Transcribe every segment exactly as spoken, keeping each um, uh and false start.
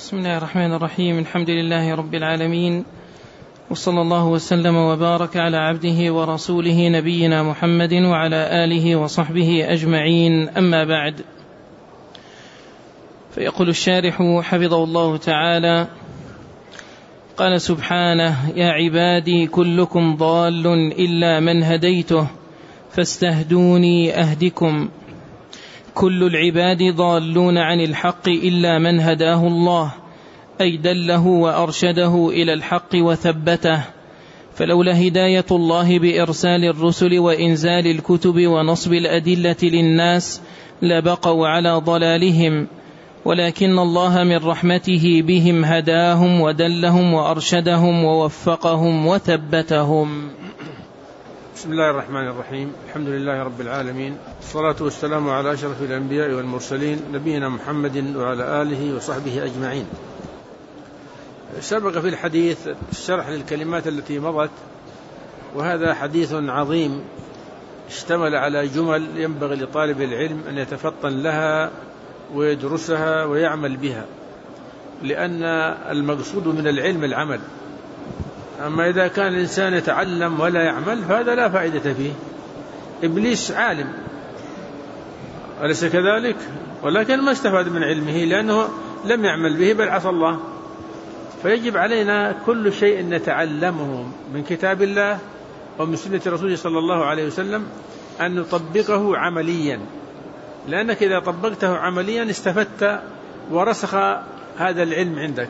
بسم الله الرحمن الرحيم. الحمد لله رب العالمين، وصلى الله وسلم وبارك على عبده ورسوله نبينا محمد وعلى آله وصحبه أجمعين، أما بعد. فيقول الشارح حفظه الله تعالى: قال سبحانه: يا عبادي كلكم ضال إلا من هديته فاستهدوني أهدكم. كل العباد ضالون عن الحق إلا من هداه الله، أي دله وأرشده إلى الحق وثبته. فلولا هداية الله بإرسال الرسل وإنزال الكتب ونصب الأدلة للناس لبقوا على ضلالهم، ولكن الله من رحمته بهم هداهم ودلهم وأرشدهم ووفقهم وثبتهم. بسم الله الرحمن الرحيم. الحمد لله رب العالمين، والصلاة والسلام على أشرف الأنبياء والمرسلين نبينا محمد وعلى آله وصحبه أجمعين. سبق في الحديث الشرح للكلمات التي مضت، وهذا حديث عظيم اشتمل على جمل ينبغي لطالب العلم أن يتفطن لها ويدرسها ويعمل بها، لأن المقصود من العلم العمل. أما إذا كان الإنسان يتعلم ولا يعمل فهذا لا فائدة فيه. إبليس عالم أليس كذلك؟ ولكن ما استفاد من علمه لأنه لم يعمل به بل عصى الله. فيجب علينا كل شيء نتعلمه من كتاب الله ومن سنة رسوله صلى الله عليه وسلم أن نطبقه عمليا، لأنك إذا طبقته عمليا استفدت ورسخ هذا العلم عندك.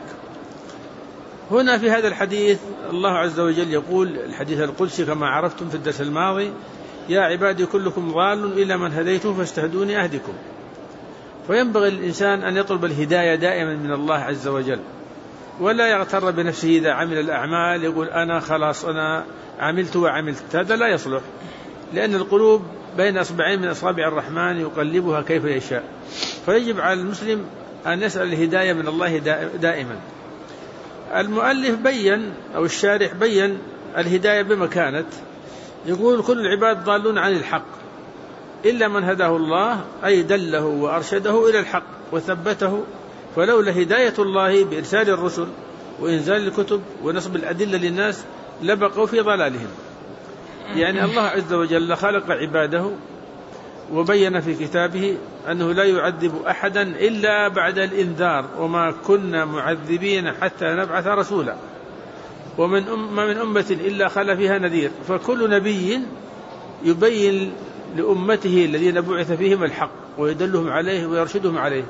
هنا في هذا الحديث الله عز وجل يقول، الحديث القدسي كما عرفتم في الدرس الماضي: يا عبادي كلكم ضال إلا من هديته فاستهدوني أهدكم. فينبغي الإنسان أن يطلب الهداية دائما من الله عز وجل، ولا يغتر بنفسه إذا عمل الأعمال يقول أنا خلاص أنا عملت وعملت. هذا لا يصلح، لأن القلوب بين أصبعين من أصابع الرحمن يقلبها كيف يشاء. فيجب على المسلم أن يسأل الهداية من الله دائما. المؤلف بين أو الشارح بين الهداية بما كانت، يقول: كل العباد ضالون عن الحق إلا من هداه الله، أي دله وأرشده إلى الحق وثبته. فلولا هداية الله بإرسال الرسل وإنزال الكتب ونصب الأدلة للناس لبقوا في ضلالهم. يعني الله عز وجل خلق عباده وبين في كتابه أنه لا يعذب أحدا إلا بعد الإنذار، وما كنا معذبين حتى نبعث رسولا، ومن أم من أمة إلا خلا فيها نذير. فكل نبي يبين لأمته الذين بعث فيهم الحق ويدلهم عليه ويرشدهم عليه.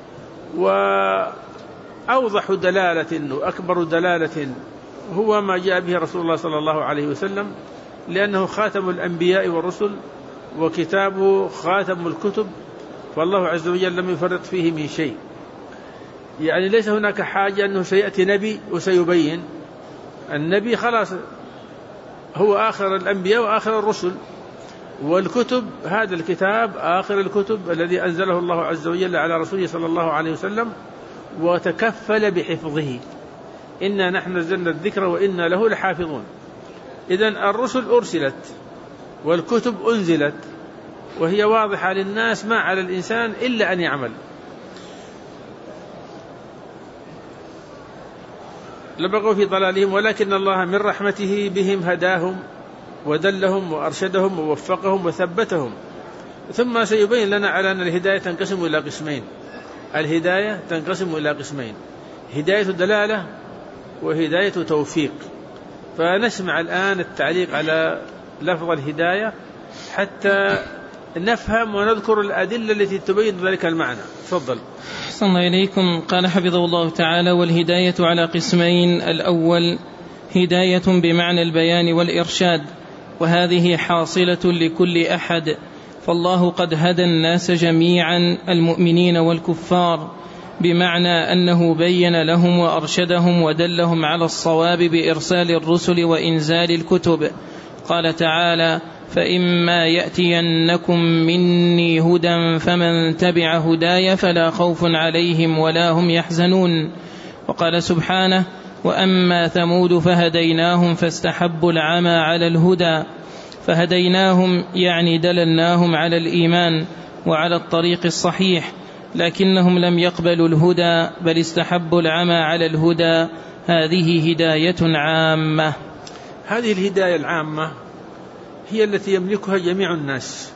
وأوضح دلالة وأكبر دلالة هو ما جاء به رسول الله صلى الله عليه وسلم، لأنه خاتم الأنبياء والرسل وكتابه خاتم الكتب، فالله عز وجل لم يفرط فيه من شيء. يعني ليس هناك حاجة أنه سيأتي نبي وسيبين. النبي خلاص هو آخر الأنبياء وآخر الرسل، والكتب هذا الكتاب آخر الكتب الذي أنزله الله عز وجل على رسوله صلى الله عليه وسلم وتكفل بحفظه. إنا نحن نزلنا الذكر وإنا له لحافظون. إذن الرسل أرسلت والكتب أنزلت، وهي واضحة للناس، ما على الإنسان إلا أن يعمل. لبقوا في ضلالهم، ولكن الله من رحمته بهم هداهم ودلهم وأرشدهم ووفقهم وثبتهم. ثم سيبين لنا على أن الهداية تنقسم إلى قسمين. الهداية تنقسم إلى قسمين: هداية دلالة وهداية توفيق. فنسمع الآن التعليق على لفظ الهداية حتى نفهم ونذكر الأدلة التي تبين ذلك المعنى. تفضل. أحسن الله إليكم. قال حفظه الله تعالى: والهداية على قسمين: الأول هداية بمعنى البيان والإرشاد، وهذه حاصلة لكل أحد، فالله قد هدى الناس جميعا المؤمنين والكفار، بمعنى أنه بين لهم وأرشدهم ودلهم على الصواب بإرسال الرسل وإنزال الكتب. قال تعالى: فإما يأتينكم مني هدى فمن تبع هداي فلا خوف عليهم ولا هم يحزنون. وقال سبحانه: وأما ثمود فهديناهم فاستحبوا العمى على الهدى. فهديناهم يعني دللناهم على الإيمان وعلى الطريق الصحيح، لكنهم لم يقبلوا الهدى بل استحبوا العمى على الهدى. هذه هداية عامة. هذه الهداية العامة هي التي يملكها جميع الناس.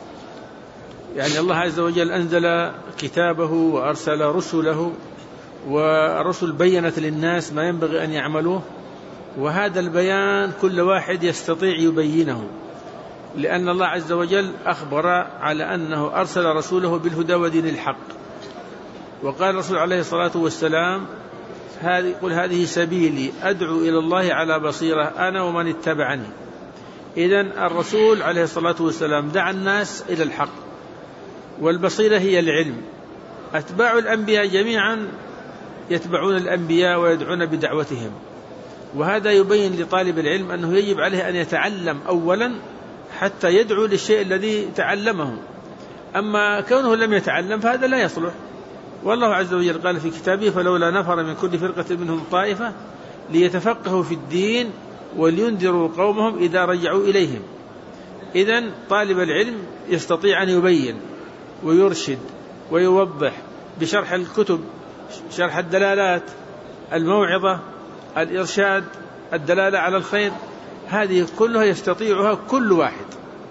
يعني الله عز وجل أنزل كتابه وأرسل رسله، والرسل بيّنت للناس ما ينبغي أن يعملوه، وهذا البيان كل واحد يستطيع يبينه، لأن الله عز وجل أخبر على أنه أرسل رسوله بالهدى ودين الحق. وقال الرسول عليه الصلاة والسلام: قل هذه سبيلي أدعو إلى الله على بصيرة أنا ومن اتبعني. إذن الرسول عليه الصلاة والسلام دعا الناس إلى الحق، والبصيرة هي العلم. أتباع الأنبياء جميعا يتبعون الأنبياء ويدعون بدعوتهم، وهذا يبين لطالب العلم أنه يجب عليه أن يتعلم أولا حتى يدعو للشيء الذي تعلمه. أما كونه لم يتعلم فهذا لا يصلح. والله عز وجل قال في كتابه: فلولا نفر من كل فرقة منهم طائفة ليتفقهوا في الدين ولينذروا قومهم إذا رجعوا إليهم. إذن طالب العلم يستطيع أن يبين ويرشد ويوضح بشرح الكتب، شرح الدلالات، الموعظة، الإرشاد، الدلالة على الخير، هذه كلها يستطيعها كل واحد.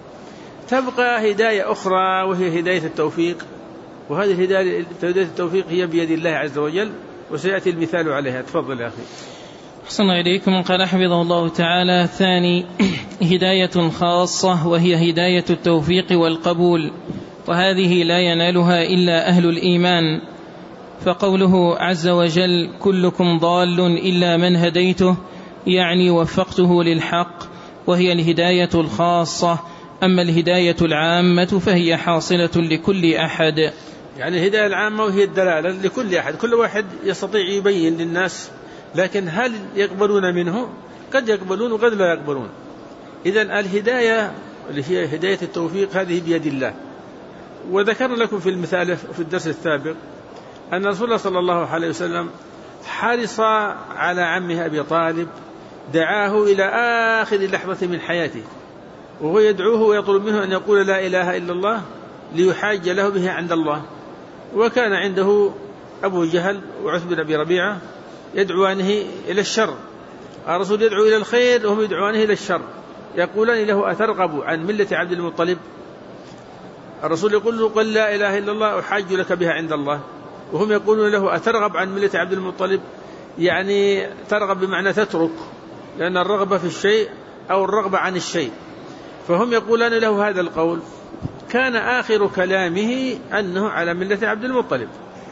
تبقى هداية أخرى وهي هداية التوفيق، وهذه الهداية التوفيق هي بيد الله عز وجل، وسيأتي المثال عليها. تفضل يا أخي. أحسن إليكم. قال حفظه الله تعالى: ثاني هداية خاصة وهي هداية التوفيق والقبول، وهذه لا ينالها إلا أهل الإيمان. فقوله عز وجل: كلكم ضال إلا من هديته، يعني وفقته للحق، وهي الهداية الخاصة. أما الهداية العامة فهي حاصلة لكل أحد. يعني الهداية العامة وهي الدلالة لكل أحد، كل واحد يستطيع يبين للناس، لكن هل يقبلون منه؟ قد يقبلون وقد لا يقبلون. إذن الهداية اللي هي هداية التوفيق هذه بيد الله. وذكر لكم في المثال في الدرس السابق أن رسول الله صلى الله عليه وسلم حرص على عمه أبي طالب، دعاه إلى آخر لحظة من حياته، وهو يدعوه ويطلب منه أن يقول لا إله إلا الله ليحاج له به عند الله. وكان عنده أبو جهل وعتبة بن أبي ربيعة يدعوانه إلى الشر، الرسول يدعو إلى الخير وهم يدعوانه إلى الشر، يقولان له: أترغب عن ملة عبد المطلب؟ الرسول يقول له: قل لا إله إلا الله أحاج لك بها عند الله، وهم يقولون له: أترغب عن ملة عبد المطلب؟ يعني ترغب بمعنى تترك، لأن الرغبة في الشيء أو الرغبة عن الشيء. فهم يقولان له هذا القول. كان آخر كلامه أنه على ملة عبد المطلب.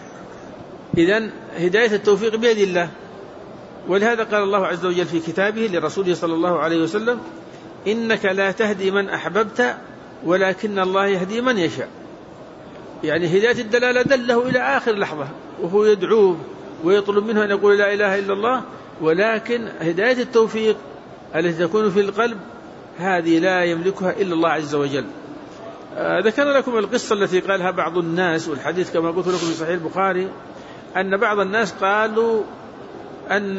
إذن هداية التوفيق بيد الله. ولهذا قال الله عز وجل في كتابه لرسوله صلى الله عليه وسلم: إنك لا تهدي من أحببت ولكن الله يهدي من يشاء. يعني هداية الدلالة دله إلى آخر لحظة وهو يدعوه ويطلب منه أن يقول لا إله إلا الله، ولكن هداية التوفيق التي تكون في القلب هذه لا يملكها إلا الله عز وجل. آه ذكر لكم القصة التي قالها بعض الناس، والحديث كما قلت لكم في صحيح البخاري أن بعض الناس قالوا أن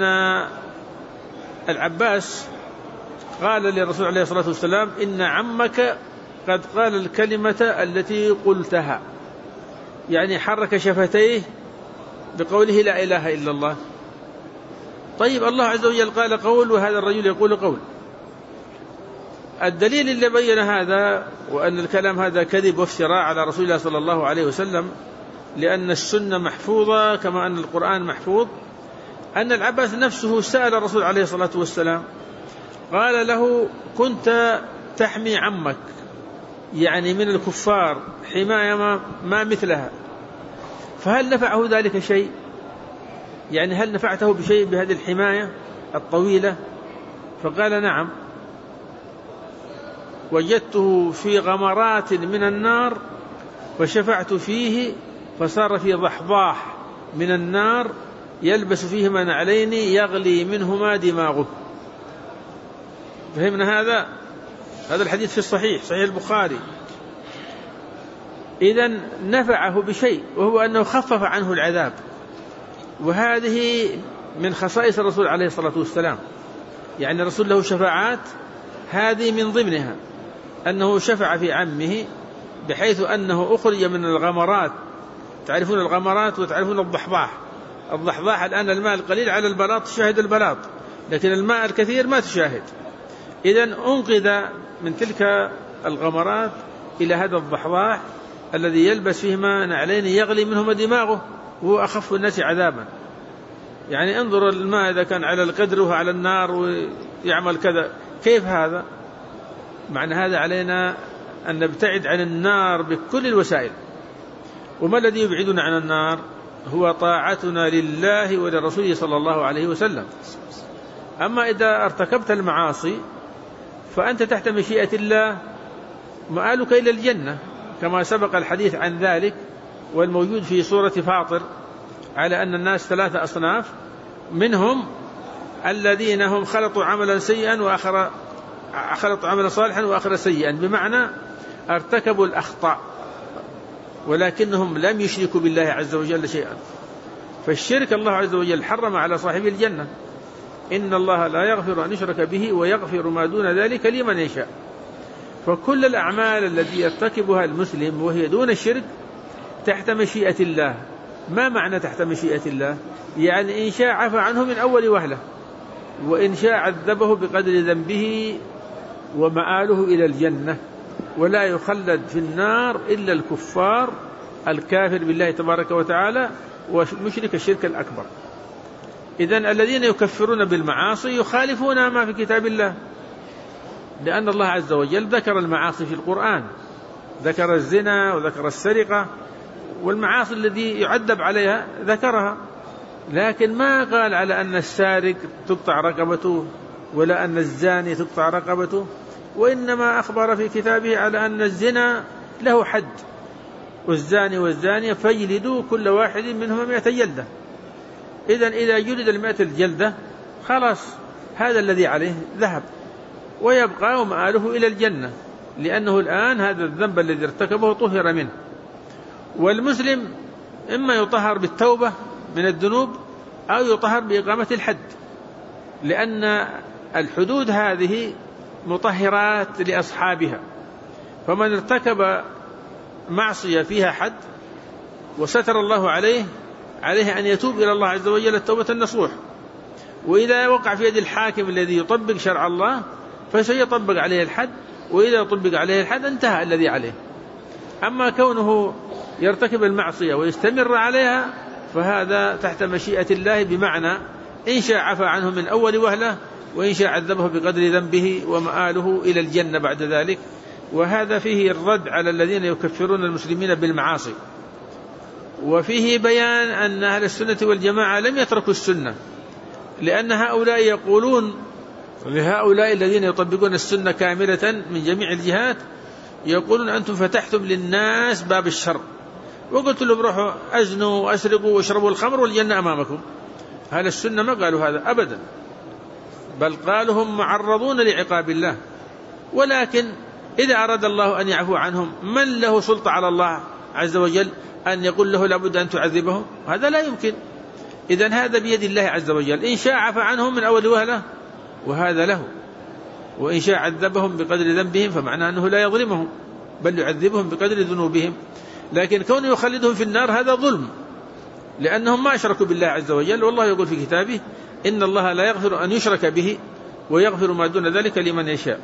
العباس قال للرسول عليه الصلاة والسلام: إن عمك قد قال الكلمة التي قلتها، يعني حرك شفتيه بقوله لا إله إلا الله. طيب الله عز وجل قال قول وهذا الرجل يقول قول. الدليل اللي بين هذا وأن الكلام هذا كذب وافتراء على رسول الله صلى الله عليه وسلم، لأن السنة محفوظة كما أن القرآن محفوظ، أن العباس نفسه سأل الرسول عليه الصلاة والسلام، قال له: كنت تحمي عمك يعني من الكفار حماية ما, ما مثلها، فهل نفعه ذلك شيء؟ يعني هل نفعته بشيء بهذه الحماية الطويلة؟ فقال: نعم، وجدته في غمرات من النار فشفعت فيه فصار في ضحضاح من النار يلبس فيهما نعلين يغلي منهما دماغه. فهمنا هذا؟ هذا الحديث في الصحيح صحيح البخاري. إذن نفعه بشيء وهو أنه خفف عنه العذاب، وهذه من خصائص الرسول عليه الصلاة والسلام. يعني الرسول له شفاعات، هذه من ضمنها أنه شفع في عمه بحيث أنه أخرج من الغمرات تعرفون الغمرات وتعرفون الضحضاح. الضحضاح الآن الماء القليل على البلاط تشاهد البلاط، لكن الماء الكثير ما تشاهد. إذن أنقذ من تلك الغمرات إلى هذا الضحضاح الذي يلبس فيهما نعلين يغلي منهما دماغه، وهو أخف الناس عذابا. يعني انظر الماء إذا كان على القدر وعلى النار ويعمل كذا، كيف هذا؟ معنى هذا علينا أن نبتعد عن النار بكل الوسائل. وما الذي يبعدنا عن النار؟ هو طاعتنا لله ولرسوله صلى الله عليه وسلم. أما إذا ارتكبت المعاصي فأنت تحت مشيئة الله، مآلك إلى الجنة، كما سبق الحديث عن ذلك والموجود في سورة فاطر، على أن الناس ثلاثة أصناف، منهم الذين هم خلطوا عملا سيئا وآخر خلطوا عملا صالحا وآخر سيئا، بمعنى ارتكبوا الأخطاء ولكنهم لم يشركوا بالله عز وجل شيئا. فالشرك الله عز وجل حرم على صاحب الجنة، إن الله لا يغفر أن يشرك به ويغفر ما دون ذلك لمن يشاء. فكل الأعمال التي يرتكبها المسلم وهي دون الشرك تحت مشيئة الله. ما معنى تحت مشيئة الله؟ يعني إن شاء عفى عنه من أول وهلة، وإن شاء عذبه بقدر ذنبه ومآله إلى الجنة، ولا يخلد في النار إلا الكفار الكافر بالله تبارك وتعالى ومشرك الشرك الأكبر. إذن الذين يكفرون بالمعاصي يخالفون ما في كتاب الله، لأن الله عز وجل ذكر المعاصي في القرآن، ذكر الزنا وذكر السرقة والمعاصي التي يعذب عليها ذكرها، لكن ما قال على أن السارق تقطع رقبته ولا أن الزاني تقطع رقبته، وإنما أخبر في كتابه على أن الزنا له حد، والزاني والزانية فيجلدوا كل واحد منهما مئة جلدة. إذن إذا جلد المئة الجلدة خلاص هذا الذي عليه ذهب، ويبقى مآله إلى الجنة، لأنه الآن هذا الذنب الذي ارتكبه طهر منه. والمسلم إما يطهر بالتوبة من الذنوب أو يطهر بإقامة الحد، لأن الحدود هذه مطهرات لأصحابها. فمن ارتكب معصية فيها حد وستر الله عليه، عليه أن يتوب إلى الله عز وجل التوبة النصوح. وإذا وقع في يد الحاكم الذي يطبق شرع الله فسيطبق عليه الحد، وإذا طبق عليه الحد انتهى الذي عليه. أما كونه يرتكب المعصية ويستمر عليها فهذا تحت مشيئة الله، بمعنى إن شاء عفى عنه من أول وهلة، وإن شاء عذبه بقدر ذنبه ومآله إلى الجنة بعد ذلك. وهذا فيه الرد على الذين يكفرون المسلمين بالمعاصي، وفيه بيان أن أهل السنة والجماعة لم يتركوا السنة، لأن هؤلاء يقولون لهؤلاء الذين يطبقون السنة كاملة من جميع الجهات، يقولون أنتم فتحتم للناس باب الشر، وقلت لهم روحوا أزنوا وأسرقوا واشربوا الخمر والجنة أمامكم. أهل السنة ما قالوا هذا أبدا، بل قالوا هم معرضون لعقاب الله. ولكن إذا أراد الله أن يعفو عنهم، من له سلطة على الله عز وجل أن يقول له لابد أن تعذبهم؟ هذا لا يمكن. إذن هذا بيد الله عز وجل، إن شاء عفى عنهم من أول وهلة وهذا له، وإن شاء عذبهم بقدر ذنبهم فمعنى أنه لا يظلمهم بل يعذبهم بقدر ذنوبهم. لكن كونه يخلدهم في النار هذا ظلم، لأنهم ما أشركوا بالله عز وجل، والله يقول في كتابه إن الله لا يغفر أن يشرك به ويغفر ما دون ذلك لمن يشاء.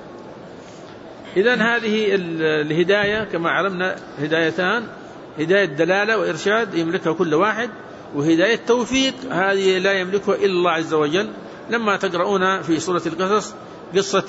إذن هذه الهداية كما علمنا هدايتان، هداية دلالة وإرشاد يملكها كل واحد، وهداية توفيق هذه لا يملكها إلا الله عز وجل. لما تقرؤون في سورة القصص قصة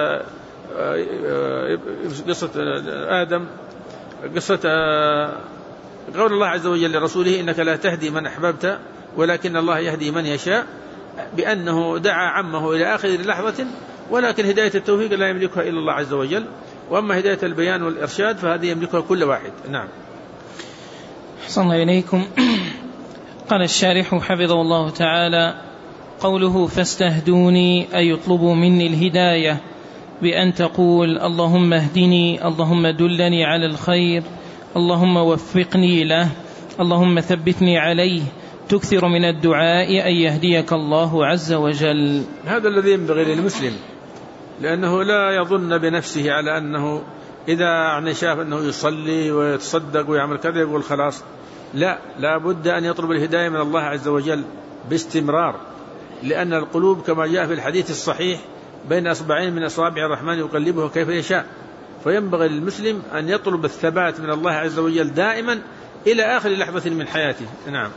قصة آدم، قصة قول الله عز وجل لرسوله إنك لا تهدي من أحببت ولكن الله يهدي من يشاء، بأنه دعا عمه إلى آخر لحظة، ولكن هداية التوفيق لا يملكها إلا الله عز وجل. وأما هداية البيان والإرشاد فهذه يملكها كل واحد. نعم. أحسن إليكم. قال الشارح حفظه الله تعالى: قوله فاستهدوني أي يطلبوا مني الهداية، بأن تقول اللهم اهدني، اللهم دلني على الخير، اللهم وفقني له، اللهم ثبتني عليه، تكثر من الدعاء أن يهديك الله عز وجل. هذا الذي ينبغي للمسلم، لأنه لا يظن بنفسه على أنه إذا يعني شاف أنه يصلي ويتصدق ويعمل كذا يقول خلاص لا، لا بد أن يطلب الهداية من الله عز وجل باستمرار، لأن القلوب كما جاء في الحديث الصحيح بين أصبعين من أصابع الرحمن يقلبه كيف يشاء، فينبغي للمسلم أن يطلب الثبات من الله عز وجل دائما إلى آخر لحظة من حياته. نعم.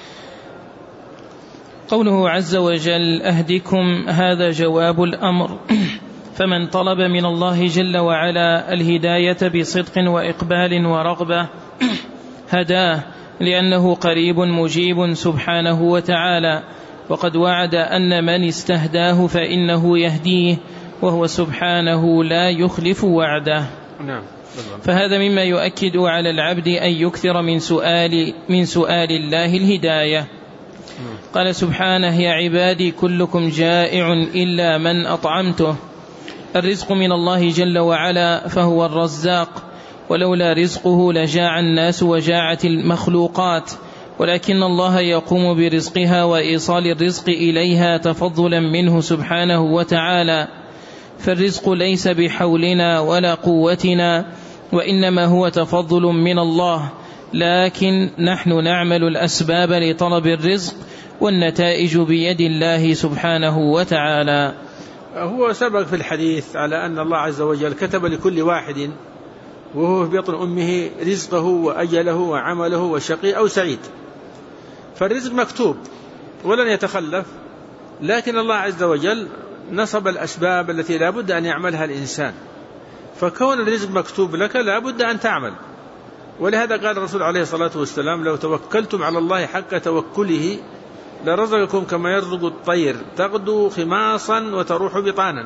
قوله عز وجل أهدكم، هذا جواب الأمر، فمن طلب من الله جل وعلا الهداية بصدق وإقبال ورغبة هداه، لأنه قريب مجيب سبحانه وتعالى، وقد وعد أن من استهداه فإنه يهديه، وهو سبحانه لا يخلف وعده. نعم. فهذا مما يؤكد على العبد أن يكثر من سؤال, من سؤال الله الهداية. قال سبحانه يا عبادي كلكم جائع إلا من أطعمته. الرزق من الله جل وعلا، فهو الرزاق، ولولا رزقه لجاع الناس وجاعت المخلوقات، ولكن الله يقوم برزقها وإيصال الرزق إليها تفضلا منه سبحانه وتعالى. فالرزق ليس بحولنا ولا قوتنا، وإنما هو تفضل من الله، لكن نحن نعمل الأسباب لطلب الرزق، والنتائج بيد الله سبحانه وتعالى. هو سبق في الحديث على أن الله عز وجل كتب لكل واحد وهو في بطن أمه رزقه وأجله وعمله وشقي أو سعيد، فالرزق مكتوب ولن يتخلف، لكن الله عز وجل نصب الأسباب التي لا بد أن يعملها الإنسان، فكون الرزق مكتوب لك لا بد أن تعمل. ولهذا قال الرسول عليه الصلاة والسلام لو توكلتم على الله حق توكله لرزقكم كما يرزق الطير تغدو خماصا وتروح بطانا.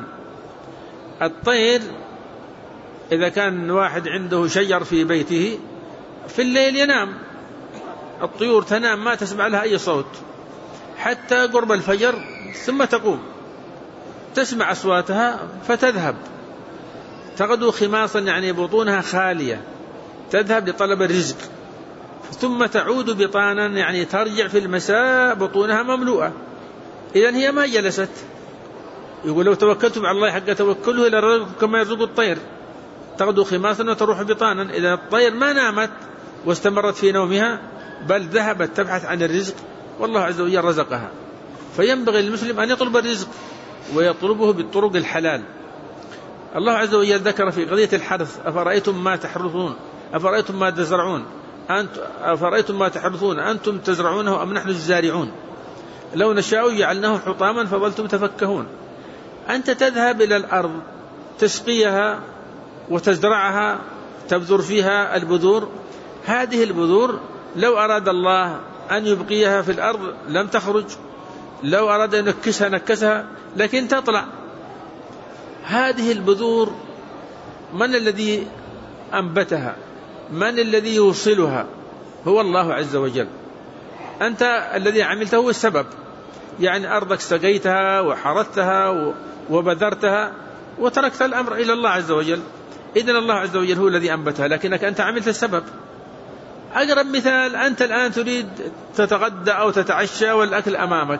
الطير إذا كان واحد عنده شجر في بيته في الليل ينام، الطيور تنام ما تسمع لها أي صوت حتى قرب الفجر، ثم تقوم تسمع أصواتها فتذهب، تغدو خماصا يعني بطونها خالية، تذهب لطلب الرزق، ثم تعود بطانا يعني ترجع في المساء بطونها مملوءة. إذن هي ما جلست. يقول لو توكلتم على الله حق توكله لرزقكم كما يرزق الطير تغدو خماصا وتروح بطانا. إذا الطير ما نامت واستمرت في نومها، بل ذهبت تبحث عن الرزق، والله عز وجل رزقها. فينبغي للمسلم أن يطلب الرزق ويطلبه بالطرق الحلال. الله عز وجل ذكر في قضية الحرث أفرأيتم ما تحرثون أفرأيتم ما تزرعون أنت أفرأيتم ما تحرثون أنتم تزرعونه أم نحن الزارعون لو نشاء جعلناه حطاما فظلتم تفكهون. أنت تذهب إلى الأرض تسقيها وتزرعها، تبذر فيها البذور، هذه البذور لو أراد الله أن يبقيها في الأرض لم تخرج، لو أراد أن ينكسها نكسها، لكن تطلع. هذه البذور من الذي أنبتها؟ من الذي يوصلها؟ هو الله عز وجل. أنت الذي عملته هو السبب، يعني أرضك سقيتها وحرثتها وبذرتها وتركت الأمر إلى الله عز وجل. إذن الله عز وجل هو الذي أنبتها، لكنك أنت عملت السبب. أقرب مثال، أنت الآن تريد تتغدى أو تتعشى والأكل أمامك،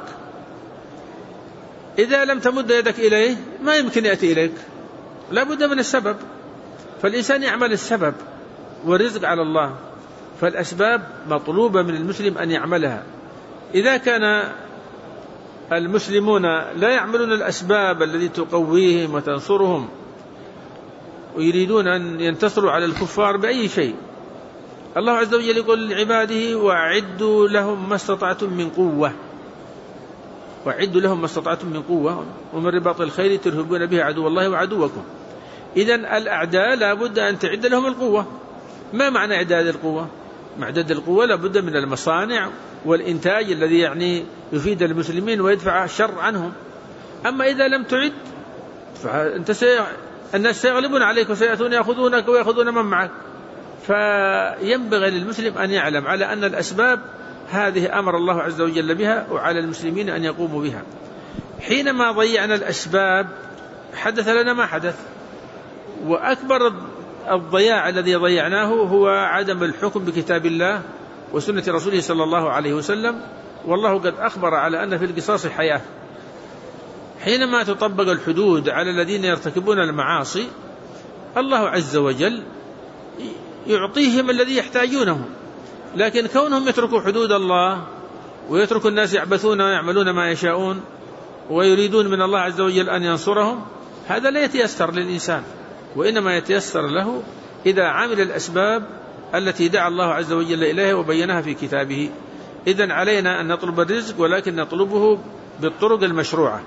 إذا لم تمد يدك إليه ما يمكن يأتي إليك، لا بد من السبب. فالإنسان يعمل السبب والرزق على الله، فالأسباب مطلوبة من المسلم أن يعملها. إذا كان المسلمون لا يعملون الأسباب التي تقويهم وتنصرهم ويريدون أن ينتصروا على الكفار بأي شيء، الله عز وجل يقول لعباده وأعدوا لهم ما استطعتم من قوة، وأعدوا لهم ما استطعتم من قوة ومن رباط الخيل ترهبون به عدو الله وعدوكم. إذن الأعداء لا بد أن تعد لهم القوة. ما معنى إعداد القوة؟ معدد القوة لا بد من المصانع والإنتاج الذي يعني يفيد المسلمين ويدفع الشر عنهم. أما إذا لم تعد فأنت سي... الناس سيغلبون عليك وسيأتون يأخذونك ويأخذون من معك. فينبغي للمسلم أن يعلم على أن الأسباب هذه أمر الله عز وجل بها، وعلى المسلمين أن يقوموا بها. حينما ضيعنا الأسباب حدث لنا ما حدث، وأكبر الضياع الذي ضيعناه هو عدم الحكم بكتاب الله وسنة رسوله صلى الله عليه وسلم. والله قد أخبر على أن في القصاص حياة. حينما تطبق الحدود على الذين يرتكبون المعاصي، الله عز وجل يعطيهم الذي يحتاجونه. لكن كونهم يتركوا حدود الله ويتركوا الناس يعبثون ويعملون ما يشاءون ويريدون من الله عز وجل أن ينصرهم، هذا لا يتيسر للإنسان، وإنما يتيسر له إذا عمل الأسباب التي دعا الله عز وجل إليها وبينها في كتابه. إذن علينا أن نطلب الرزق، ولكن نطلبه بالطرق المشروعة.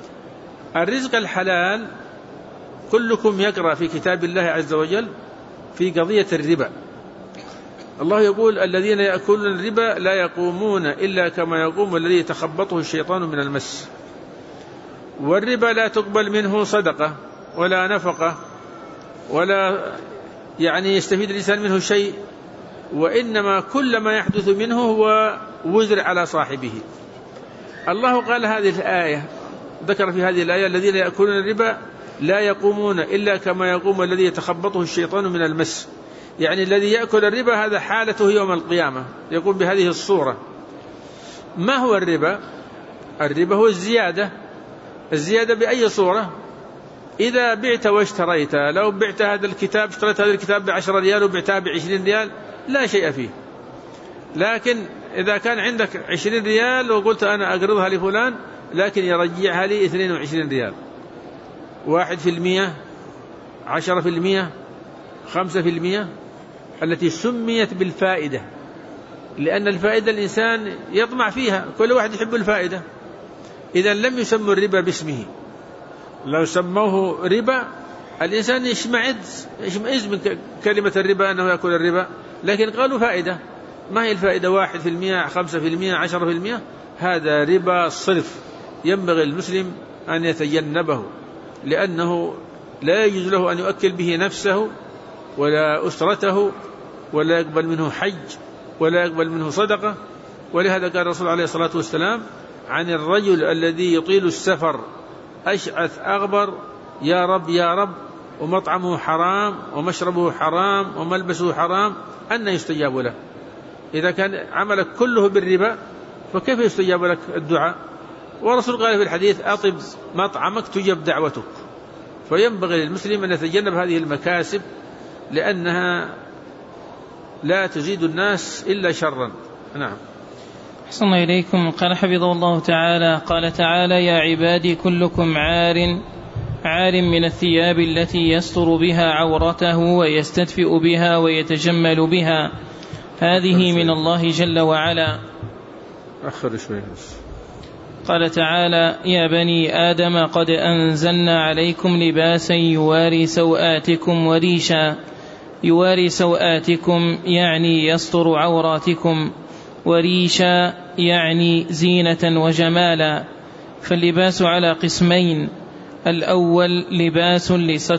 الرزق الحلال كلكم يقرأ في كتاب الله عز وجل في قضية الربا. الله يقول: الذين يأكلون الربا لا يقومون إلا كما يقوم الذي يتخبطه الشيطان من المس. والربا لا تقبل منه صدقة ولا نفقة ولا يعني يستفيد الإنسان منه شيء، وإنما كل ما يحدث منه هو وزر على صاحبه. الله قال هذه الآية، ذكر في هذه الآية: الذين يأكلون الربا لا يقومون إلا كما يقوم الذي يتخبطه الشيطان من المس. يعني الذي يأكل الربا هذا حالته يوم القيامة، يقوم بهذه الصورة. ما هو الربا؟ الربا هو الزيادة. الزيادة بأي صورة؟ إذا بعت واشتريت، لو بعت هذا الكتاب، اشتريت هذا الكتاب بعشرة ريال وبعتها بعشرين ريال لا شيء فيه. لكن إذا كان عندك عشرين ريال وقلت أنا أقرضها لفلان لكن يرجعها لي اثنين وعشرين ريال، واحد في المية، عشرة في المية، خمسة في المية، التي سميت بالفائدة، لأن الفائدة الإنسان يطمع فيها، كل واحد يحب الفائدة. إذا لم يسموا الربا باسمه. لو سموه ربا الإنسان يشمئز يشمئز من كلمة الربا أنه يأكل الربا، لكن قالوا فائدة. ما هي الفائدة؟ واحد في المية، خمسة في المية، عشرة في المية. هذا ربا صرف، ينبغي المسلم أن يتجنبه، لأنه لا يجوز له أن يؤكل به نفسه ولا أسرته، ولا يقبل منه حج، ولا يقبل منه صدقة. ولهذا قال الرسول عليه الصلاة والسلام عن الرجل الذي يطيل السفر أشعث أغبر: يا رب يا رب، ومطعمه حرام ومشربه حرام وملبسه حرام، أن يستجاب له؟ إذا كان عملك كله بالربا فكيف يستجاب لك الدعاء؟ ورسول قال في الحديث: أطب مطعمك تجب دعوتك. فينبغي للمسلم أن يتجنب هذه المكاسب، لأنها لا تزيد الناس إلا شرا. نعم. أحسن الله إليكم. قال حفظه الله تعالى: قال تعالى: يا عبادي كلكم عار عار من الثياب التي يستر بها عورته ويستدفئ بها ويتجمل بها، هذه من الله جل وعلا. أخر شوي. قال تعالى: يا بني آدم قد أنزلنا عليكم لباسا يواري سوآتكم وريشا. يواري سوآتكم يعني يستر عوراتكم، وريشا يعني زينة وجمالا. فاللباس على قسمين: الأول لباس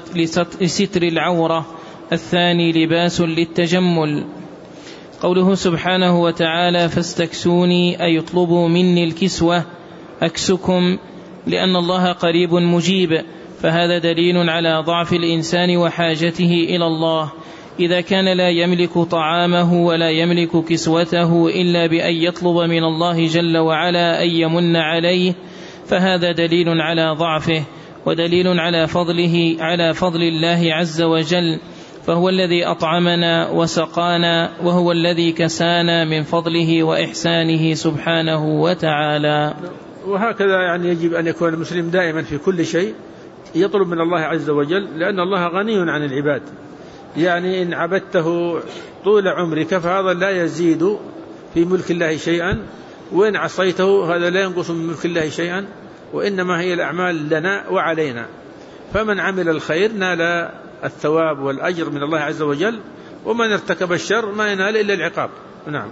لستر العورة، الثاني لباس للتجمل. قوله سبحانه وتعالى: فاستكسوني أي اطلبوا مني الكسوة، أكسكم، لأن الله قريب مجيب. فهذا دليل على ضعف الإنسان وحاجته إلى الله، إذا كان لا يملك طعامه ولا يملك كسوته إلا بأن يطلب من الله جل وعلا أن يمن عليه، فهذا دليل على ضعفه ودليل على فضله على فضل الله عز وجل، فهو الذي أطعمنا وسقانا، وهو الذي كسانا من فضله وإحسانه سبحانه وتعالى. وهكذا يعني يجب أن يكون المسلم دائما في كل شيء يطلب من الله عز وجل، لأن الله غني عن العباد. يعني إن عبدته طول عمرك فهذا لا يزيد في ملك الله شيئا، وإن عصيته هذا لا ينقص من ملك الله شيئا، وإنما هي الأعمال لنا وعلينا. فمن عمل الخير نال الثواب والأجر من الله عز وجل، ومن ارتكب الشر ما ينال إلا العقاب. نعم.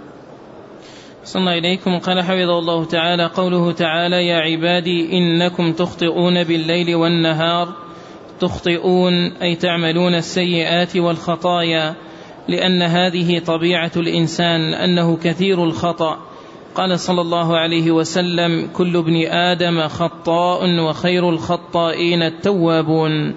صلى الله إليكم. قال حفظه الله تعالى: قوله تعالى: يا عبادي إنكم تخطئون بالليل والنهار. تخطئون أي تعملون السيئات والخطايا، لأن هذه طبيعة الإنسان أنه كثير الخطأ. قال صلى الله عليه وسلم: كل ابن آدم خطاء وخير الخطائين التوابون.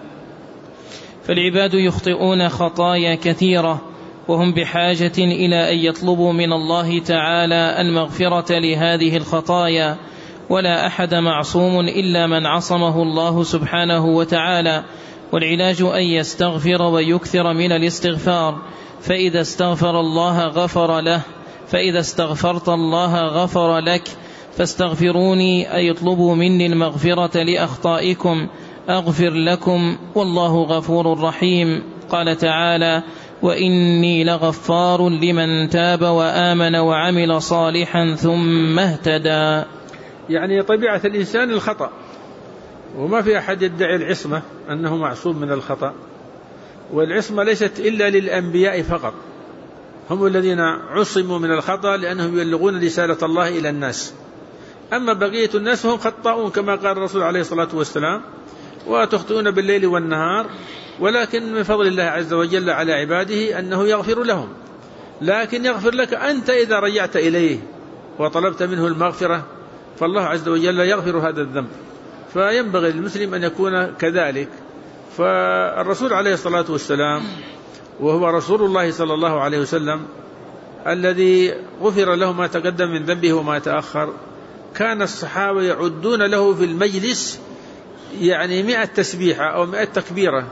فالعباد يخطئون خطايا كثيرة، وهم بحاجة إلى أن يطلبوا من الله تعالى المغفرة لهذه الخطايا، ولا أحد معصوم إلا من عصمه الله سبحانه وتعالى. والعلاج أن يستغفر ويكثر من الاستغفار، فإذا استغفر الله غفر له، فإذا استغفرت الله غفر لك، فاستغفروني أي اطلبوا مني المغفرة لأخطائكم أغفر لكم والله غفور رحيم. قال تعالى: وإني لغفار لمن تاب وآمن وعمل صالحا ثم اهتدى. يعني طبيعة الإنسان الخطأ، وما في أحد يدعي العصمة أنه معصوم من الخطأ، والعصمة ليست إلا للأنبياء فقط، هم الذين عصموا من الخطأ لأنهم يبلغون رسالة الله إلى الناس. أما بقية الناس هم خطاؤون كما قال الرسول عليه الصلاة والسلام: وتخطئون بالليل والنهار، ولكن من فضل الله عز وجل على عباده أنه يغفر لهم، لكن يغفر لك أنت إذا رجعت إليه وطلبت منه المغفرة، فالله عز وجل يغفر هذا الذنب. فينبغي للمسلم أن يكون كذلك. فالرسول عليه الصلاة والسلام وهو رسول الله صلى الله عليه وسلم الذي غفر له ما تقدم من ذنبه وما تأخر، كان الصحابة يعدون له في المجلس يعني مئة تسبيحة أو مئة تكبيرة،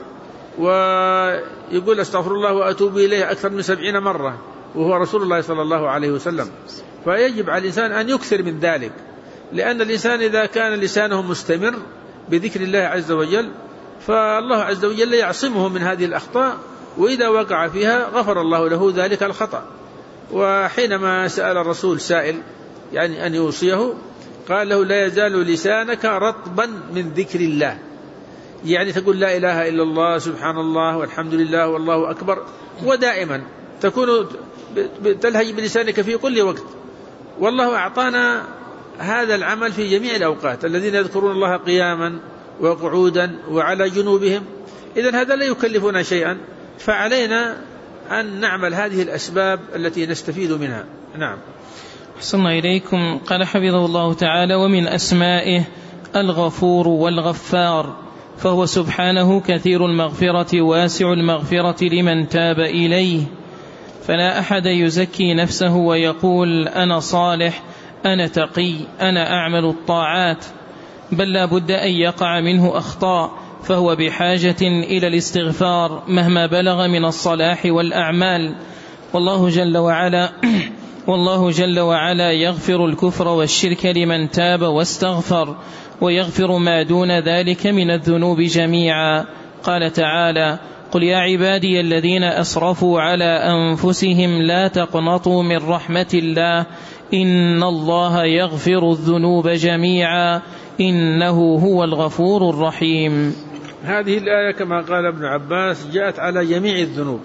ويقول استغفر الله وأتوب إليه أكثر من سبعين مرة، وهو رسول الله صلى الله عليه وسلم. فيجب على الإنسان أن يكثر من ذلك، لأن الإنسان إذا كان لسانه مستمر بذكر الله عز وجل فالله عز وجل يعصمه من هذه الأخطاء، وإذا وقع فيها غفر الله له ذلك الخطأ. وحينما سأل الرسول سائل يعني أن يوصيه، قال له: لا يزال لسانك رطبا من ذكر الله، يعني تقول لا إله إلا الله سبحان الله والحمد لله والله أكبر، ودائما تكون تلهج بلسانك في كل وقت. والله أعطانا هذا العمل في جميع الأوقات، الذين يذكرون الله قياما وقعودا وعلى جنوبهم. إذن هذا لا يكلفنا شيئا، فعلينا أن نعمل هذه الأسباب التي نستفيد منها. نعم. أحسن إليكم. قال حفظه الله تعالى: ومن أسمائه الغفور والغفار، فهو سبحانه كثير المغفرة واسع المغفرة لمن تاب إليه، فلا أحد يزكي نفسه ويقول أنا صالح أنا تقي أنا أعمل الطاعات، بل لا بد أن يقع منه أخطاء، فهو بحاجة إلى الاستغفار مهما بلغ من الصلاح والأعمال. والله جل وعلا والله جل وعلا يغفر الكفر والشرك لمن تاب واستغفر، ويغفر ما دون ذلك من الذنوب جميعا. قال تعالى: قل يا عبادي الذين أسرفوا على أنفسهم لا تقنطوا من رحمة الله إن الله يغفر الذنوب جميعا إنه هو الغفور الرحيم. هذه الآية كما قال ابن عباس جاءت على جميع الذنوب.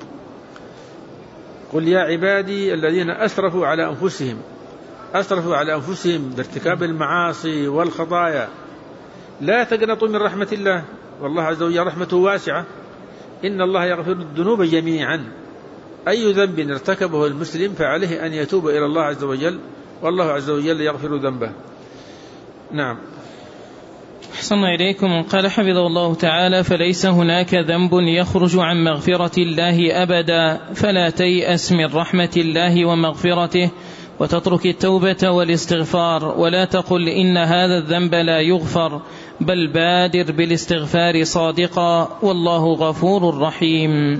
قل يا عبادي الذين أسرفوا على أنفسهم، أسرفوا على أنفسهم بارتكاب المعاصي والخطايا، لا تقنطوا من رحمة الله، والله عز وجل رحمته واسعة، إن الله يغفر الذنوب جميعا. أي ذنب ارتكبه المسلم فعليه أن يتوب إلى الله عز وجل، والله عز وجل يغفر ذنبه. نعم. أحسن إليكم. قال حفظه الله تعالى: فليس هناك ذنب يخرج عن مغفرة الله أبدا، فلا تيأس من رحمة الله ومغفرته، وتترك التوبة والاستغفار، ولا تقل إن هذا الذنب لا يغفر، بل بادر بالاستغفار صادقا، والله غفور رحيم.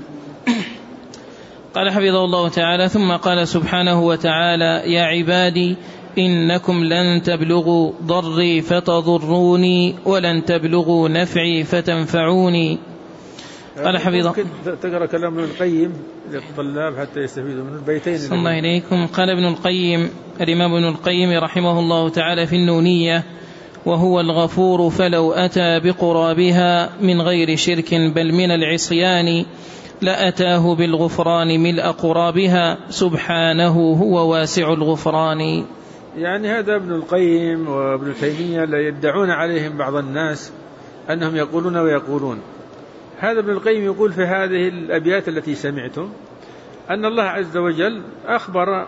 قال حفظه الله تعالى: ثم قال سبحانه وتعالى: يا عبادي إنكم لن تبلغوا ضري فتضروني ولن تبلغوا نفعي فتنفعوني. قال حفظه. ممكن تقرأ كلام ابن القيم للطلاب حتى يستفيدوا من البيتين. صلى الله إليكم. قال ابن القيم الإمام ابن القيم رحمه الله تعالى في النونية: وهو الغفور فلو أتى بقرابها من غير شرك بل من العصيان لأتاه بالغفران ملء قرابها سبحانه هو واسع الغفران. يعني هذا ابن القيم وابن تيمية لا يدعون عليهم بعض الناس أنهم يقولون ويقولون. هذا ابن القيم يقول في هذه الأبيات التي سمعتم أن الله عز وجل أخبر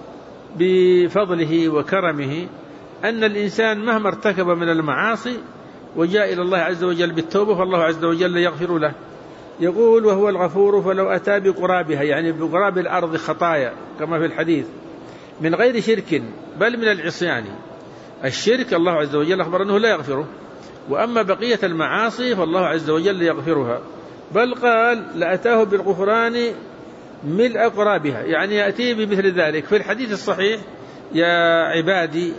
بفضله وكرمه أن الإنسان مهما ارتكب من المعاصي وجاء إلى الله عز وجل بالتوبة فالله عز وجل يغفر له. يقول: وهو الغفور فلو أتى بقرابها، يعني بقراب الأرض خطايا كما في الحديث، من غير شرك بل من العصيان. الشرك الله عز وجل أخبر أنه لا يغفره، وأما بقية المعاصي فالله عز وجل يغفرها، بل قال: لأتاه بالغفران ملء قرابها، يعني يأتي بمثل ذلك. في الحديث الصحيح: يا عبادي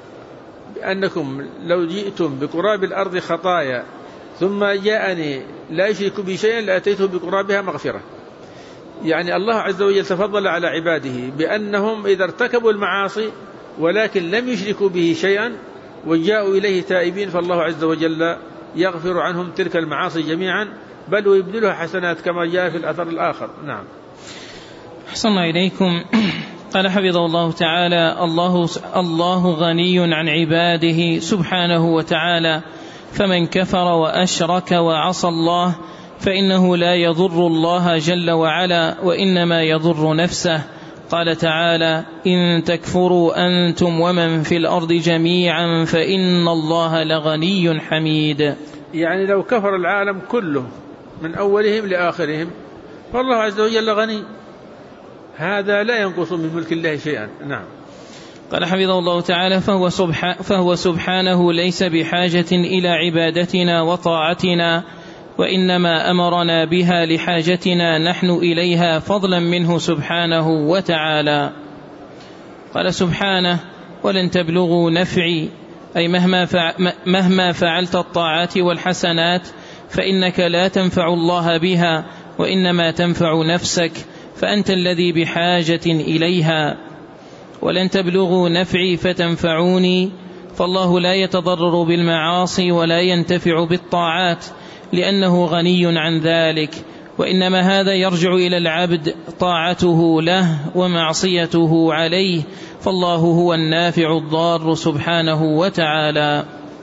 أنكم لو جئتم بقراب الأرض خطايا ثم جاءني لا يشرك بي شيئا لأتيته بقرابها مغفرة. يعني الله عز وجل تفضل على عباده بأنهم إذا ارتكبوا المعاصي ولكن لم يشركوا به شيئا وجاءوا إليه تائبين فالله عز وجل يغفر عنهم تلك المعاصي جميعا، بل ويبدلها حسنات كما جاء في الأثر الآخر. نعم. أحسن الله إليكم. قال حفظه الله تعالى: الله, الله غني عن عباده سبحانه وتعالى، فمن كفر وأشرك وعصى الله فإنه لا يضر الله جل وعلا وإنما يضر نفسه. قال تعالى: إن تكفروا أنتم ومن في الأرض جميعا فإن الله لغني حميد. يعني لو كفر العالم كله من أولهم لآخرهم فالله عز وجل غني، هذا لا ينقص من ملك الله شيئا. نعم. قال حفظه الله تعالى: فهو, سبح فهو سبحانه ليس بحاجة إلى عبادتنا وطاعتنا، وإنما أمرنا بها لحاجتنا نحن إليها فضلا منه سبحانه وتعالى. قال سبحانه: ولن تبلغوا نفعي، أي مهما, مهما فعلت الطاعات والحسنات فإنك لا تنفع الله بها وإنما تنفع نفسك، فأنت الذي بحاجة إليها. ولن تبلغوا نفعي فتنفعوني، فالله لا يتضرر بالمعاصي ولا ينتفع بالطاعات لأنه غني عن ذلك، وإنما هذا يرجع إلى العبد طاعته له ومعصيته عليه، فالله هو النافع الضار سبحانه وتعالى.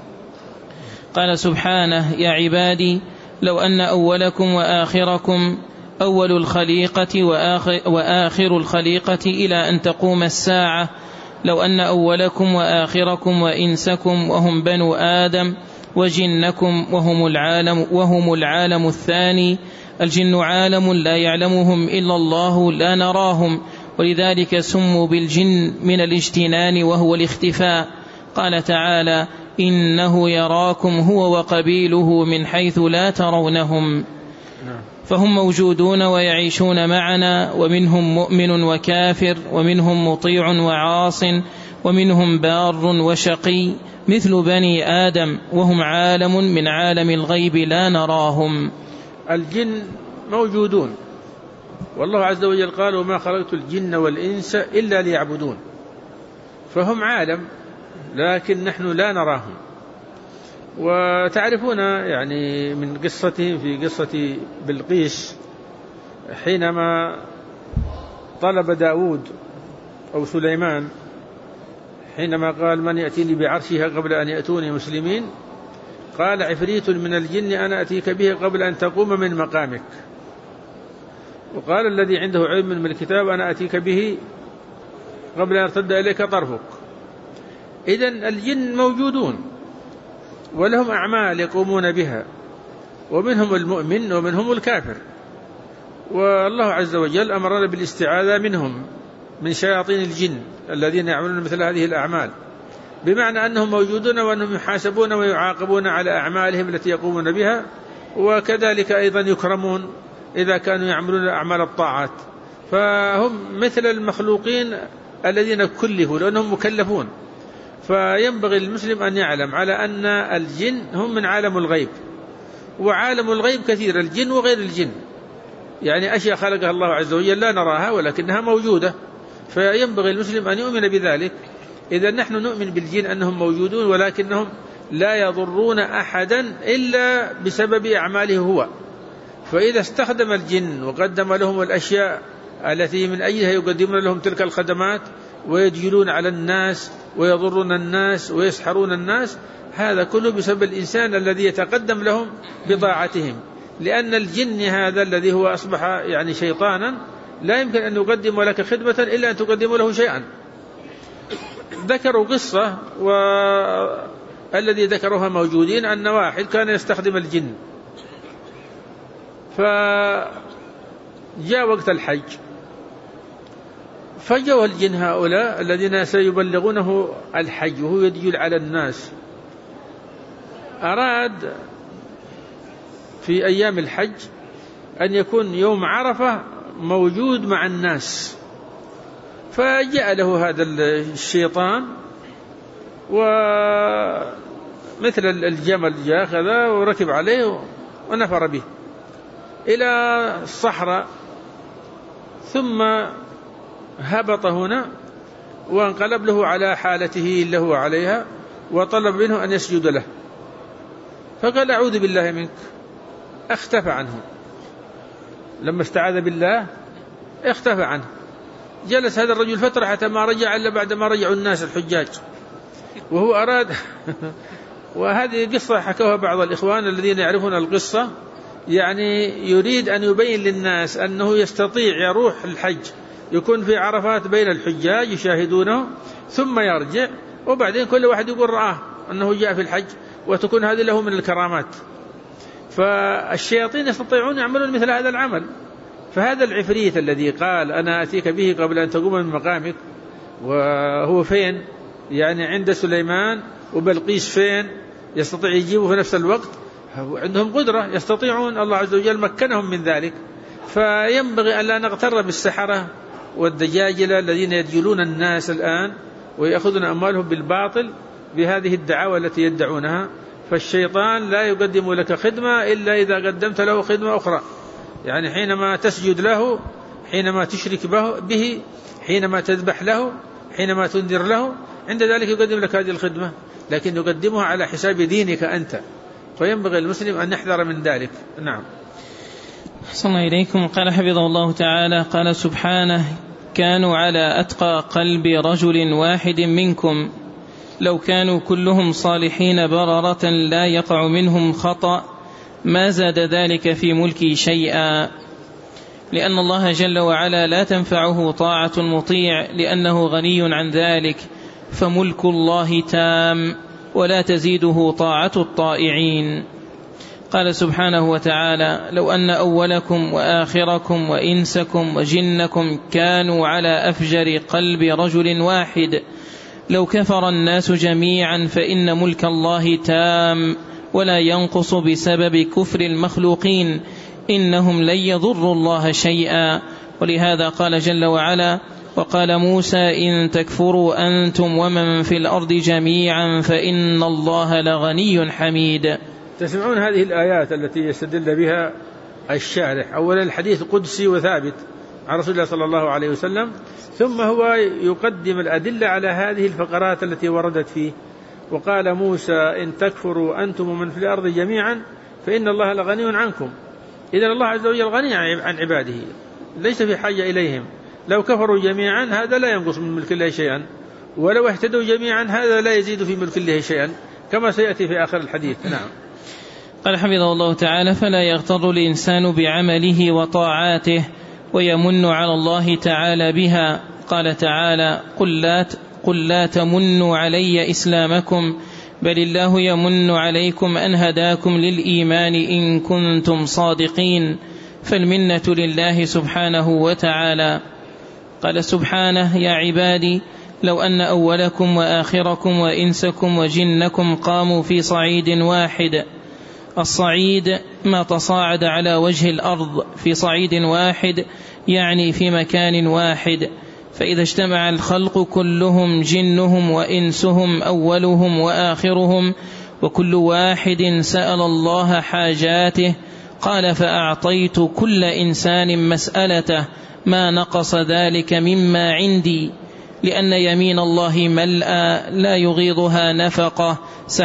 قال سبحانه: يا عبادي لو أن أولكم وآخركم، أول الخليقة وآخر, وآخر الخليقة إلى أن تقوم الساعة، لو أن أولكم وآخركم وإنسكم وهم بنو آدم وجنكم وهم العالم, وهم العالم الثاني، الجن عالم لا يعلمهم إلا الله لا نراهم، ولذلك سموا بالجن من الاجتنان وهو الاختفاء. قال تعالى: إنه يراكم هو وقبيله من حيث لا ترونهم. فهم موجودون ويعيشون معنا، ومنهم مؤمن وكافر، ومنهم مطيع وعاص، ومنهم بار وشقي مثل بني آدم، وهم عالم من عالم الغيب لا نراهم. الجن موجودون، والله عز وجل قال: وما خلقت الجن والإنس إلا ليعبدون. فهم عالم لكن نحن لا نراهم. وتعرفون يعني من قصته في قصة بلقيس حينما طلب داود أو سليمان حينما قال: من يأتيني بعرشها قبل أن يأتوني مسلمين؟ قال: عفريت من الجن أنا أتيك به قبل أن تقوم من مقامك. وقال الذي عنده علم من الكتاب: أنا أتيك به قبل أن يرتد إليك طرفك. إذن الجن موجودون ولهم أعمال يقومون بها، ومنهم المؤمن ومنهم الكافر، والله عز وجل أمرنا بالاستعاذة منهم، من شياطين الجن الذين يعملون مثل هذه الأعمال، بمعنى أنهم موجودون وأنهم يحاسبون ويعاقبون على أعمالهم التي يقومون بها، وكذلك أيضا يكرمون إذا كانوا يعملون أعمال الطاعات. فهم مثل المخلوقين الذين كلفوا لأنهم مكلفون. فينبغي المسلم أن يعلم على أن الجن هم من عالم الغيب، وعالم الغيب كثير، الجن وغير الجن، يعني أشياء خلقها الله عز وجل لا نراها ولكنها موجودة، فينبغي المسلم أن يؤمن بذلك. إذا نحن نؤمن بالجن أنهم موجودون ولكنهم لا يضرون أحدا إلا بسبب أعماله هو. فإذا استخدم الجن وقدم لهم الأشياء التي من أجلها يقدمون لهم تلك الخدمات ويجيلون على الناس ويضرون الناس ويسحرون الناس، هذا كله بسبب الإنسان الذي يتقدم لهم بطاعتهم، لأن الجن هذا الذي هو أصبح يعني شيطانا لا يمكن أن يقدم لك خدمة إلا أن تقدم له شيئا. ذكروا قصة والذي ذكروها موجودين، أن واحد كان يستخدم الجن، فجاء وقت الحج فجوا الجن هؤلاء الذين سيبلغونه الحج وهو يدجل على الناس. أراد في أيام الحج أن يكون يوم عرفة موجود مع الناس، فجاء له هذا الشيطان ومثل الجمل جاء أخذه وركب عليه ونفر به إلى الصحراء، ثم هبط هنا وانقلب له على حالته له عليها وطلب منه أن يسجد له، فقال أعوذ بالله منك، اختفى عنه. لما استعاذ بالله اختفى عنه. جلس هذا الرجل فترة حتى ما رجع إلا بعد ما رجعوا الناس الحجاج، وهو أراد وهذه قصة حكوها بعض الإخوان الذين يعرفون القصة، يعني يريد أن يبين للناس أنه يستطيع يروح الحج، يكون في عرفات بين الحجاج يشاهدونه ثم يرجع، وبعدين كل واحد يقول رآه أنه جاء في الحج، وتكون هذه له من الكرامات. فالشياطين يستطيعون يعملون مثل هذا العمل. فهذا العفريت الذي قال أنا أتيك به قبل أن تقوم من مقامك، وهو فين؟ يعني عند سليمان، وبلقيس فين؟ يستطيع يجيبه في نفس الوقت. عندهم قدرة يستطيعون، الله عز وجل مكنهم من ذلك. فينبغي أن لا نغتر بالسحرة والدجاجلة الذين يدجلون الناس الآن ويأخذون أموالهم بالباطل بهذه الدعاوى التي يدعونها. فالشيطان لا يقدم لك خدمة إلا إذا قدمت له خدمة أخرى، يعني حينما تسجد له، حينما تشرك به، حينما تذبح له، حينما تنذر له، عند ذلك يقدم لك هذه الخدمة، لكن يقدمها على حساب دينك أنت. فينبغي المسلم أن يحذر من ذلك. نعم. أحسن الله إليكم. قال حفظه الله تعالى: قال سبحانه: كانوا على أتقى قلب رجل واحد منكم لو كانوا كلهم صالحين بررة لا يقع منهم خطأ ما زاد ذلك في ملكي شيئا، لأن الله جل وعلا لا تنفعه طاعة المطيع لأنه غني عن ذلك، فملك الله تام ولا تزيده طاعة الطائعين. قال سبحانه وتعالى: لو أن أولكم وآخركم وإنسكم وجنكم كانوا على أفجر قلب رجل واحد لو كفر الناس جميعا فإن ملك الله تام ولا ينقص بسبب كفر المخلوقين، إنهم لن يضروا الله شيئا. ولهذا قال جل وعلا: وقال موسى إن تكفروا أنتم ومن في الأرض جميعا فإن الله لغني حميد. تسمعون هذه الآيات التي يستدل بها الشارح. أولا الحديث قدسي وثابت عن رسول الله صلى الله عليه وسلم، ثم هو يقدم الأدلة على هذه الفقرات التي وردت فيه. وقال موسى إن تكفروا أنتم ومن في الأرض جميعا فإن الله لغني عنكم. إذن الله عز وجل غني عن عباده، ليس في حاجة إليهم. لو كفروا جميعا هذا لا ينقص من ملك الله شيئا، ولو اهتدوا جميعا هذا لا يزيد في ملك الله شيئا، كما سيأتي في آخر الحديث. نعم. قال حفظه الله تعالى: فلا يغتر الإنسان بعمله وطاعاته ويمن على الله تعالى بها. قال تعالى: قل لا, قل لا تمنوا علي إسلامكم بل الله يمن عليكم أن هداكم للإيمان إن كنتم صادقين، فالمنة لله سبحانه وتعالى. قال سبحانه: يا عبادي لو أن أولكم وآخركم وإنسكم وجنكم قاموا في صعيد واحد. الصعيد ما تصاعد على وجه الأرض في صعيد واحد، يعني في مكان واحد. فإذا اجتمع الخلق كلهم جنهم وإنسهم أولهم وآخرهم وكل واحد سأل الله حاجاته، قال فأعطيت كل إنسان مسألته ما نقص ذلك مما عندي، لأن يمين الله ملأى لا يغيضها نفقة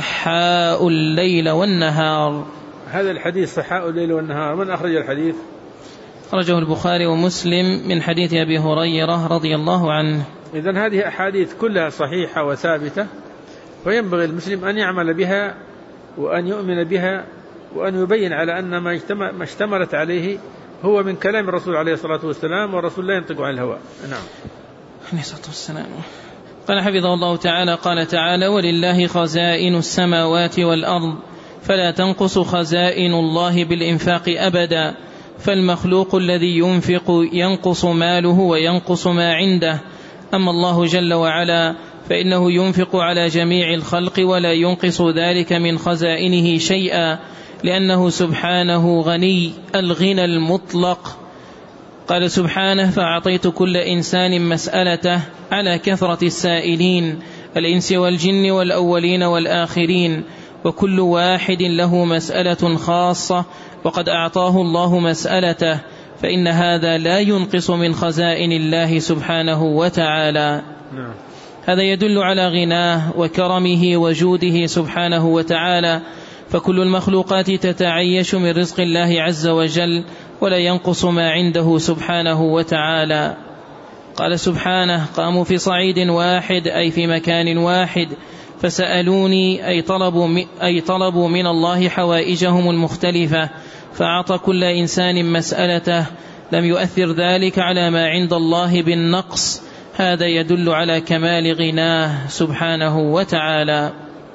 سحاء الليل والنهار. هذا الحديث سحاء الليل والنهار، من أخرج الحديث؟ أخرجه البخاري ومسلم من حديث أبي هريرة رضي الله عنه. إذن هذه أحاديث كلها صحيحة وثابتة، وينبغي المسلم أن يعمل بها وأن يؤمن بها وأن يبين على أن ما اشتملت عليه هو من كلام الرسول عليه الصلاة والسلام، والرسول لا ينطق عن الهوى. نعم. عليه الصلاة والسلام. قال حفظه الله تعالى: قال تعالى: ولله خزائن السماوات والأرض فلا تنقص خزائن الله بالإنفاق أبدا، فالمخلوق الذي ينفق ينقص ماله وينقص ما عنده، أما الله جل وعلا فإنه ينفق على جميع الخلق ولا ينقص ذلك من خزائنه شيئا، لأنه سبحانه غني الغنى المطلق قال سبحانه: فأعطيت كل إنسان مسألته على كثرة السائلين الإنس والجن والأولين والآخرين، وكل واحد له مسألة خاصة وقد أعطاه الله مسألته، فإن هذا لا ينقص من خزائن الله سبحانه وتعالى. نعم. هذا يدل على غناه وكرمه وجوده سبحانه وتعالى، فكل المخلوقات تتعيش من رزق الله عز وجل ولا ينقص ما عنده سبحانه وتعالى. قال سبحانه: قاموا في صعيد واحد أي في مكان واحد فسألوني أي طلبوا, أي طلبوا من الله حوائجهم المختلفة، فأعطى كل إنسان مسألته، لم يؤثر ذلك على ما عند الله بالنقص. هذا يدل على كمال غناه سبحانه وتعالى.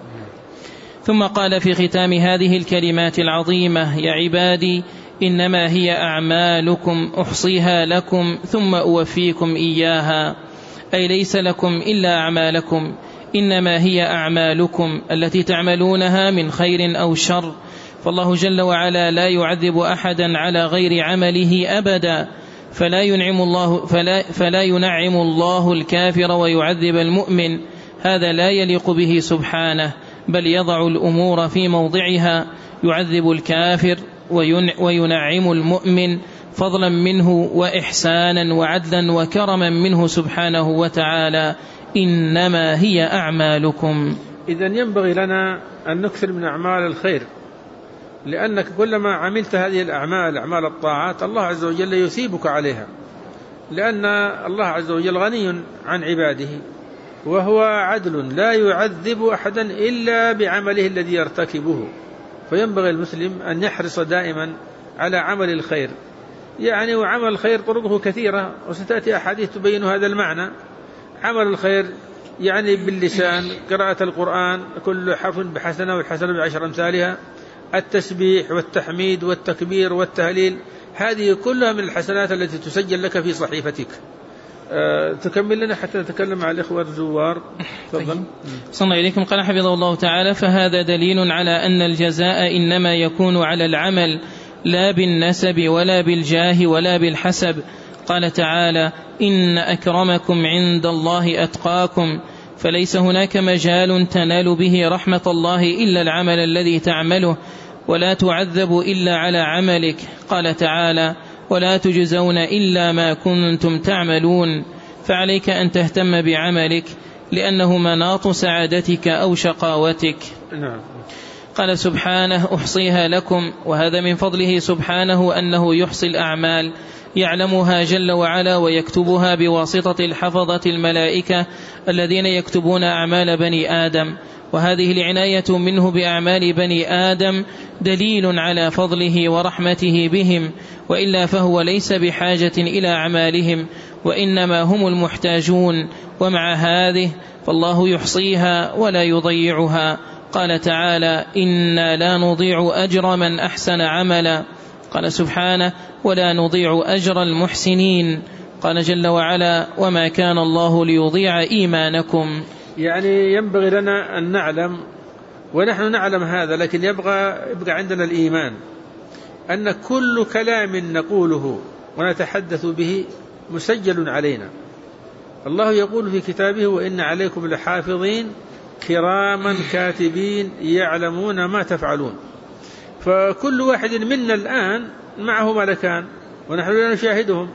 ثم قال في ختام هذه الكلمات العظيمة: يا عبادي إنما هي أعمالكم أحصيها لكم ثم أوفيكم إياها، أي ليس لكم إلا أعمالكم، إنما هي أعمالكم التي تعملونها من خير أو شر، فالله جل وعلا لا يعذب أحدا على غير عمله أبدا، فلا ينعم الله, فلا, فلا ينعم الله الكافر ويعذب المؤمن، هذا لا يليق به سبحانه، بل يضع الأمور في موضعها، يعذب الكافر وينعم المؤمن فضلا منه وإحسانا وعدلا وكرما منه سبحانه وتعالى. إنما هي أعمالكم. إذن ينبغي لنا أن نكثر من أعمال الخير، لأنك كلما عملت هذه الأعمال أعمال الطاعات الله عز وجل يثيبك عليها، لأن الله عز وجل غني عن عباده وهو عدل لا يعذب أحدا إلا بعمله الذي يرتكبه، فينبغي المسلم أن يحرص دائما على عمل الخير. يعني وعمل الخير طرقه كثيرة، وستأتي أحاديث تبين هذا المعنى. عمل الخير يعني باللسان، قراءة القرآن كل حرف بحسنة والحسنة بعشر أمثالها، التسبيح والتحميد والتكبير والتهليل، هذه كلها من الحسنات التي تسجل لك في صحيفتك. أه تكمل لنا حتى نتكلم مع الإخوة الزوار. تفضل. صلى الله إليكم. قال حفظه الله تعالى: فهذا دليل على أن الجزاء إنما يكون على العمل لا بالنسب ولا بالجاه ولا بالحسب. قال تعالى: إن أكرمكم عند الله أتقاكم، فليس هناك مجال تنال به رحمة الله إلا العمل الذي تعمله، ولا تعذب إلا على عملك. قال تعالى: ولا تجزون إلا ما كنتم تعملون. فعليك أن تهتم بعملك، لأنه مناط سعادتك أو شقاوتك. نعم. قال سبحانه: أحصيها لكم، وهذا من فضله سبحانه أنه يحصي الأعمال، يعلمها جل وعلا ويكتبها بواسطة الحفظة الملائكة الذين يكتبون أعمال بني آدم، وهذه العناية منه بأعمال بني آدم دليل على فضله ورحمته بهم، وإلا فهو ليس بحاجة إلى أعمالهم، وإنما هم المحتاجون، ومع هذه فالله يحصيها ولا يضيعها. قال تعالى: إنا لا نضيع أجر من أحسن عملا. قال سبحانه: ولا نضيع أجر المحسنين. قال جل وعلا: وما كان الله ليضيع إيمانكم. يعني ينبغي لنا أن نعلم، ونحن نعلم هذا، لكن يبقى, يبقى عندنا الإيمان أن كل كلام نقوله ونتحدث به مسجل علينا. الله يقول في كتابه: وإن عليكم لحافظين كراما كاتبين يعلمون ما تفعلون. فكل واحد منا الآن معه ملكان ونحن لا نشاهدهم،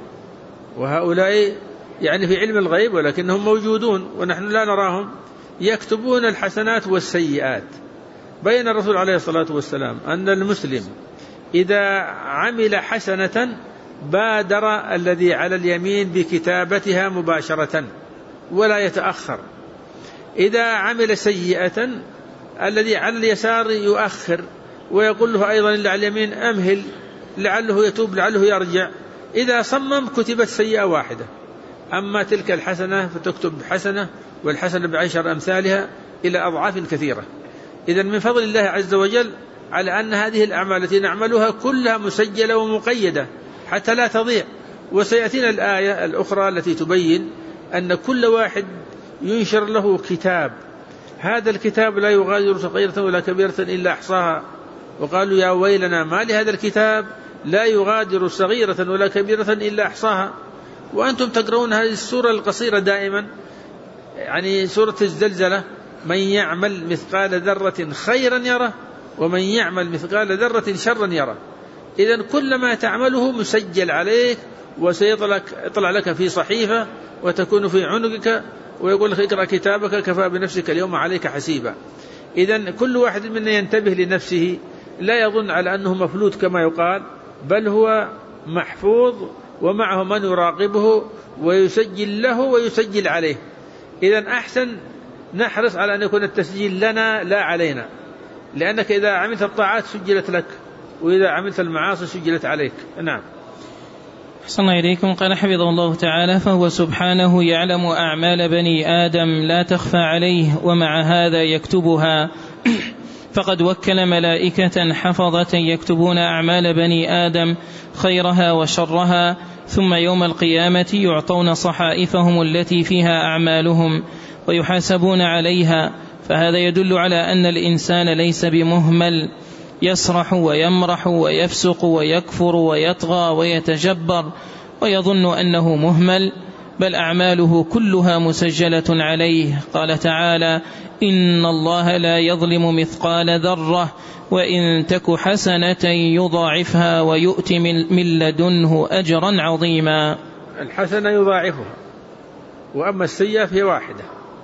وهؤلاء يعني في علم الغيب ولكنهم موجودون ونحن لا نراهم، يكتبون الحسنات والسيئات. بين الرسول عليه الصلاة والسلام أن المسلم إذا عمل حسنة بادر الذي على اليمين بكتابتها مباشرة ولا يتأخر، إذا عمل سيئة الذي على اليسار يؤخر ويقول له أيضا اللي على اليمين أمهل لعله يتوب لعله يرجع. إذا صمم كتبت سيئة واحدة، أما تلك الحسنة فتكتب حسنة والحسنة بعشر أمثالها إلى أضعاف كثيرة. إذن من فضل الله عز وجل على أن هذه الأعمال التي نعملها كلها مسجلة ومقيدة حتى لا تضيع. وسيأتينا الآية الأخرى التي تبين أن كل واحد ينشر له كتاب، هذا الكتاب لا يغادر صغيرة ولا كبيرة إلا أحصاها، وقالوا يا ويلنا ما لهذا الكتاب لا يغادر صغيرة ولا كبيرة إلا أحصاها. وأنتم تقرؤون هذه السورة القصيرة دائما، يعني سورة الزلزلة: من يعمل مثقال ذرة خيرا يره ومن يعمل مثقال ذرة شرا يره. إذن كل ما تعمله مسجل عليك، وسيطلع لك في صحيفة وتكون في عنقك، ويقول لك: اقرأ كتابك كفى بنفسك اليوم عليك حسيبا. إذن كل واحد منا ينتبه لنفسه، لا يظن على أنه مفلوت كما يقال، بل هو محفوظ ومعه من يراقبه ويسجل له ويسجل عليه. إذن أحسن نحرص على أن يكون التسجيل لنا لا علينا، لأنك إذا عملت الطاعات سجلت لك، وإذا عملت المعاصي سجلت عليك. نعم. أحسن الله إليكم. قال حفظه الله تعالى: فهو سبحانه يعلم أعمال بني آدم لا تخفى عليه، ومع هذا يكتبها. فقد وكل ملائكة حفظة يكتبون أعمال بني آدم خيرها وشرها، ثم يوم القيامة يعطون صحائفهم التي فيها أعمالهم ويحاسبون عليها. فهذا يدل على أن الإنسان ليس بمهمل يسرح ويمرح ويفسق ويكفر ويطغى ويتجبر ويظن أنه مهمل، بل أعماله كلها مسجلة عليه. قال تعالى: إن الله لا يظلم مثقال ذرة وإن تك حسنة يضاعفها ويؤتي من لدنه أجرا عظيما. الحسنة يضاعفها، وأما السيئة فهي واحدة،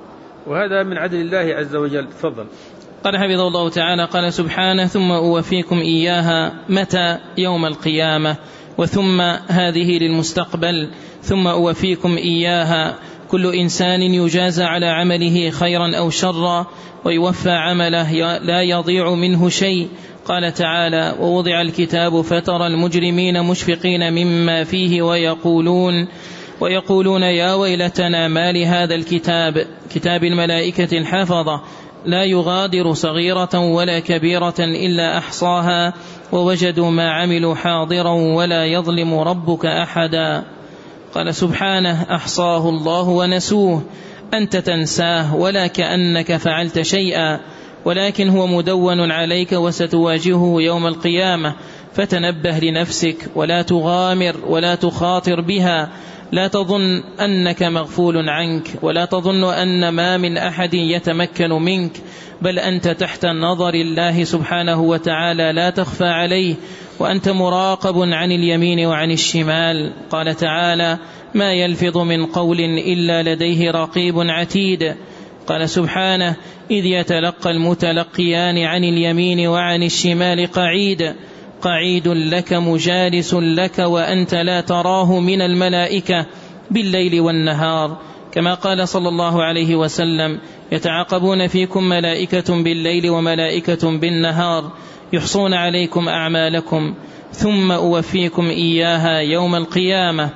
وهذا من عدل الله عز وجل. تفضل. قال حفظه الله تعالى: قال سبحانه: ثم أوفيكم إياها. متى؟ يوم القيامة. وثم هذه للمستقبل. ثم أوفيكم إياها. كل إنسان يجازى على عمله خيرا أو شرا، ويوفى عمله لا يضيع منه شيء. قال تعالى: ووضع الكتاب فترى المجرمين مشفقين مما فيه ويقولون ويقولون يا ويلتنا ما لهذا الكتاب، كتاب الملائكة الحافظة، لا يغادر صغيرة ولا كبيرة إلا أحصاها ووجدوا ما عملوا حاضرا ولا يظلم ربك أحدا. قال سبحانه: أحصاه الله ونسوه. أنت تنساه ولا كأنك فعلت شيئا، ولكن هو مدون عليك وستواجهه يوم القيامة، فتنبه لنفسك ولا تغامر ولا تخاطر بها. لا تظن أنك مغفول عنك، ولا تظن أن ما من أحد يتمكن منك، بل أنت تحت نظر الله سبحانه وتعالى لا تخفى عليه، وأنت مراقب عن اليمين وعن الشمال. قال تعالى: ما يلفظ من قول إلا لديه رقيب عتيد. قال سبحانه: إذ يتلقى المتلقيان عن اليمين وعن الشمال قعيد، قعيد لك مجالس لك وأنت لا تراه من الملائكة بالليل والنهار. كما قال صلى الله عليه وسلم: يتعاقبون فيكم ملائكة بالليل وملائكة بالنهار يحصون عليكم أعمالكم، ثم أوفيكم إياها يوم القيامة.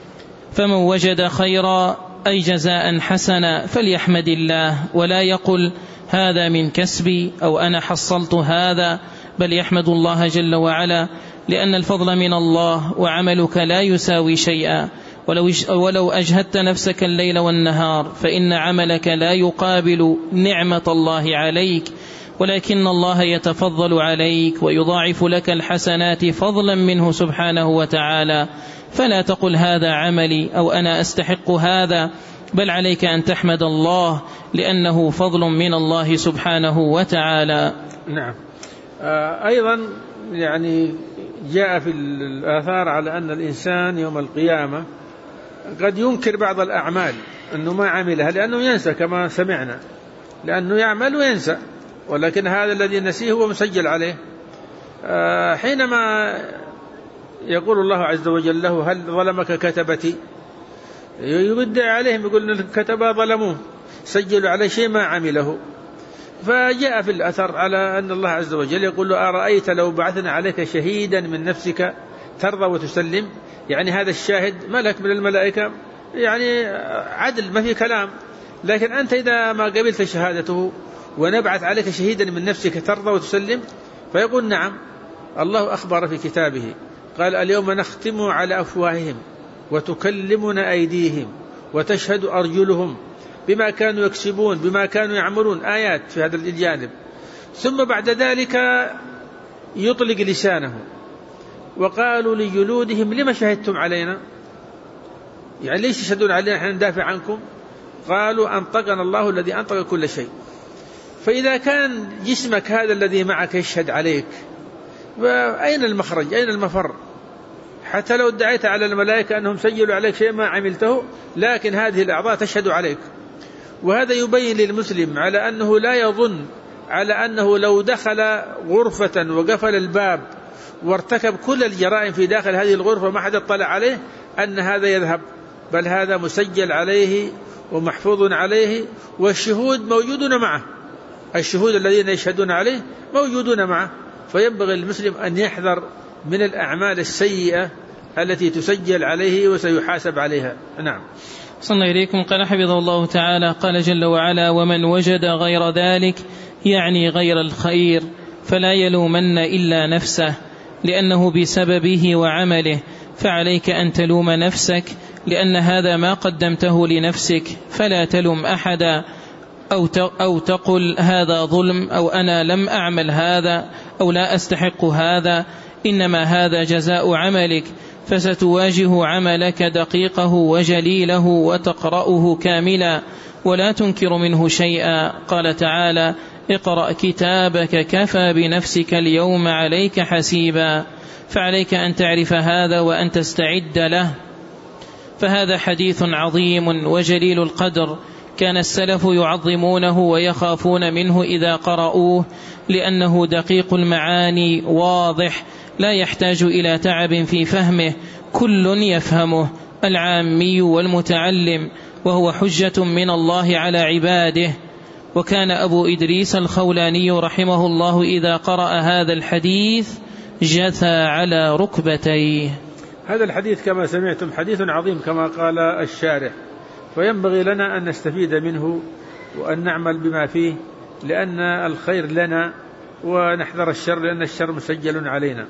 فمن وجد خيرا أي جزاء حسنا فليحمد الله، ولا يقل هذا من كسبي أو أنا حصلت هذا، بل يحمد الله جل وعلا، لأن الفضل من الله، وعملك لا يساوي شيئا. ولو, ولو أجهدت نفسك الليل والنهار فإن عملك لا يقابل نعمة الله عليك، ولكن الله يتفضل عليك ويضاعف لك الحسنات فضلا منه سبحانه وتعالى. فلا تقل هذا عملي أو أنا أستحق هذا، بل عليك أن تحمد الله، لأنه فضل من الله سبحانه وتعالى. نعم. أيضا يعني جاء في الآثار على أن الإنسان يوم القيامة قد ينكر بعض الأعمال أنه ما عملها، لأنه ينسى كما سمعنا، لأنه يعمل وينسى، ولكن هذا الذي نسيه هو مسجل عليه. حينما يقول الله عز وجل له: هل ظلمك كتبتي؟ يبدع عليهم، يقول إن الكتبة ظلموه، سجلوا على شيء ما عمله. فجاء في الأثر على أن الله عز وجل يقول له: أرأيت لو بعثنا عليك شهيدا من نفسك ترضى وتسلم؟ يعني هذا الشاهد ملك من الملائكة، يعني عدل ما في كلام، لكن أنت إذا ما قبلت شهادته ونبعث عليك شهيدا من نفسك ترضى وتسلم؟ فيقول: نعم. الله أخبر في كتابه قال: اليوم نختم على أفواههم وتكلمنا أيديهم وتشهد أرجلهم بما كانوا يكسبون بما كانوا يعملون، آيات في هذا الجانب. ثم بعد ذلك يطلق لسانه وقالوا لجلودهم لما شهدتم علينا؟ يعني ليش تشهدون علينا نحن ندافع عنكم؟ قالوا أنطقنا الله الذي أنطق كل شيء. فإذا كان جسمك هذا الذي معك يشهد عليك، أين المخرج؟ أين المفر؟ حتى لو ادعيت على الملائكة أنهم سجلوا عليك شيء ما عملته، لكن هذه الأعضاء تشهد عليك. وهذا يبين للمسلم على أنه لا يظن على أنه لو دخل غرفة وقفل الباب وارتكب كل الجرائم في داخل هذه الغرفة ما حد اطلع عليه أن هذا يذهب، بل هذا مسجل عليه ومحفوظ عليه، والشهود موجودون معه، الشهود الذين يشهدون عليه موجودون معه. فينبغي المسلم أن يحذر من الأعمال السيئة التي تسجل عليه وسيحاسب عليها. نعم. صلى إليكم. قال حفظه الله تعالى: قال جل وعلا: ومن وجد غير ذلك، يعني غير الخير، فلا يلومن إلا نفسه، لأنه بسببه وعمله، فعليك أن تلوم نفسك، لأن هذا ما قدمته لنفسك، فلا تلوم أحدا، أو تقل هذا ظلم، أو أنا لم أعمل هذا، أو لا أستحق هذا، إنما هذا جزاء عملك، فستواجه عملك دقيقه وجليله وتقرأه كاملا ولا تنكر منه شيئا. قال تعالى: اقرأ كتابك كفى بنفسك اليوم عليك حسيبا. فعليك أن تعرف هذا وأن تستعد له. فهذا حديث عظيم وجليل القدر، كان السلف يعظمونه ويخافون منه إذا قرأوه، لأنه دقيق المعاني واضح، لا يحتاج إلى تعب في فهمه، كل يفهمه، العامي والمتعلم، وهو حجة من الله على عباده. وكان أبو إدريس الخولاني رحمه الله إذا قرأ هذا الحديث جثى على ركبتيه. هذا الحديث كما سمعتم حديث عظيم كما قال الشارح، فينبغي لنا أن نستفيد منه وأن نعمل بما فيه، لأن الخير لنا ونحذر الشر لأن الشر مسجل علينا.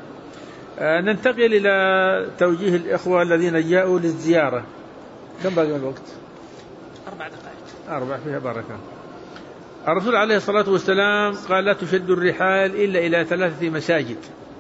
ننتقل إلى توجيه الإخوة الذين جاءوا للزيارة. كم باقي من الوقت؟ أربع دقائق. أربع فيها بركة. الرسول عليه الصلاة والسلام قال: لا تشد الرحال إلا إلى ثلاثة مساجد.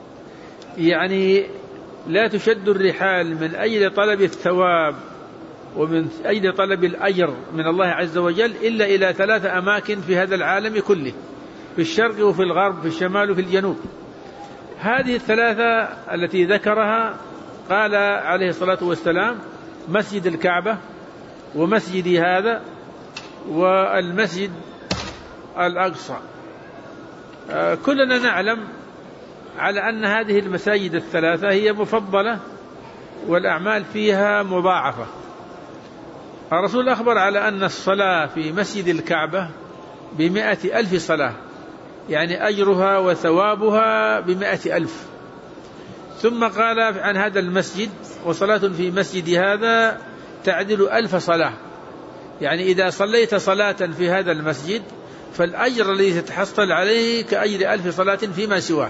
يعني لا تشد الرحال من أجل طلب الثواب ومن أجل طلب الأجر من الله عز وجل إلا إلى ثلاثة أماكن في هذا العالم كله، في الشرق وفي الغرب، في الشمال وفي الجنوب. هذه الثلاثة التي ذكرها قال عليه الصلاة والسلام: مسجد الكعبة، ومسجدي هذا، والمسجد الأقصى. كلنا نعلم على أن هذه المساجد الثلاثة هي مفضلة والأعمال فيها مضاعفة. الرسول أخبر على أن الصلاة في مسجد الكعبة بمائة ألف صلاة، يعني أجرها وثوابها بمائة ألف. ثم قال عن هذا المسجد: وصلاة في مسجد هذا تعدل ألف صلاة، يعني إذا صليت صلاة في هذا المسجد فالأجر الذي تتحصل عليه كأجر ألف صلاة فيما سواه.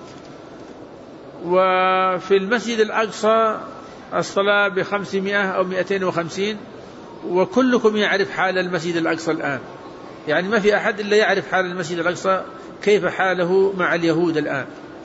وفي المسجد الأقصى الصلاة بخمسمائة أو مئتين وخمسين، وكلكم يعرف حال المسجد الأقصى الآن، يعني ما في أحد إلا يعرف حال المسجد الأقصى كيف حاله مع اليهود الآن.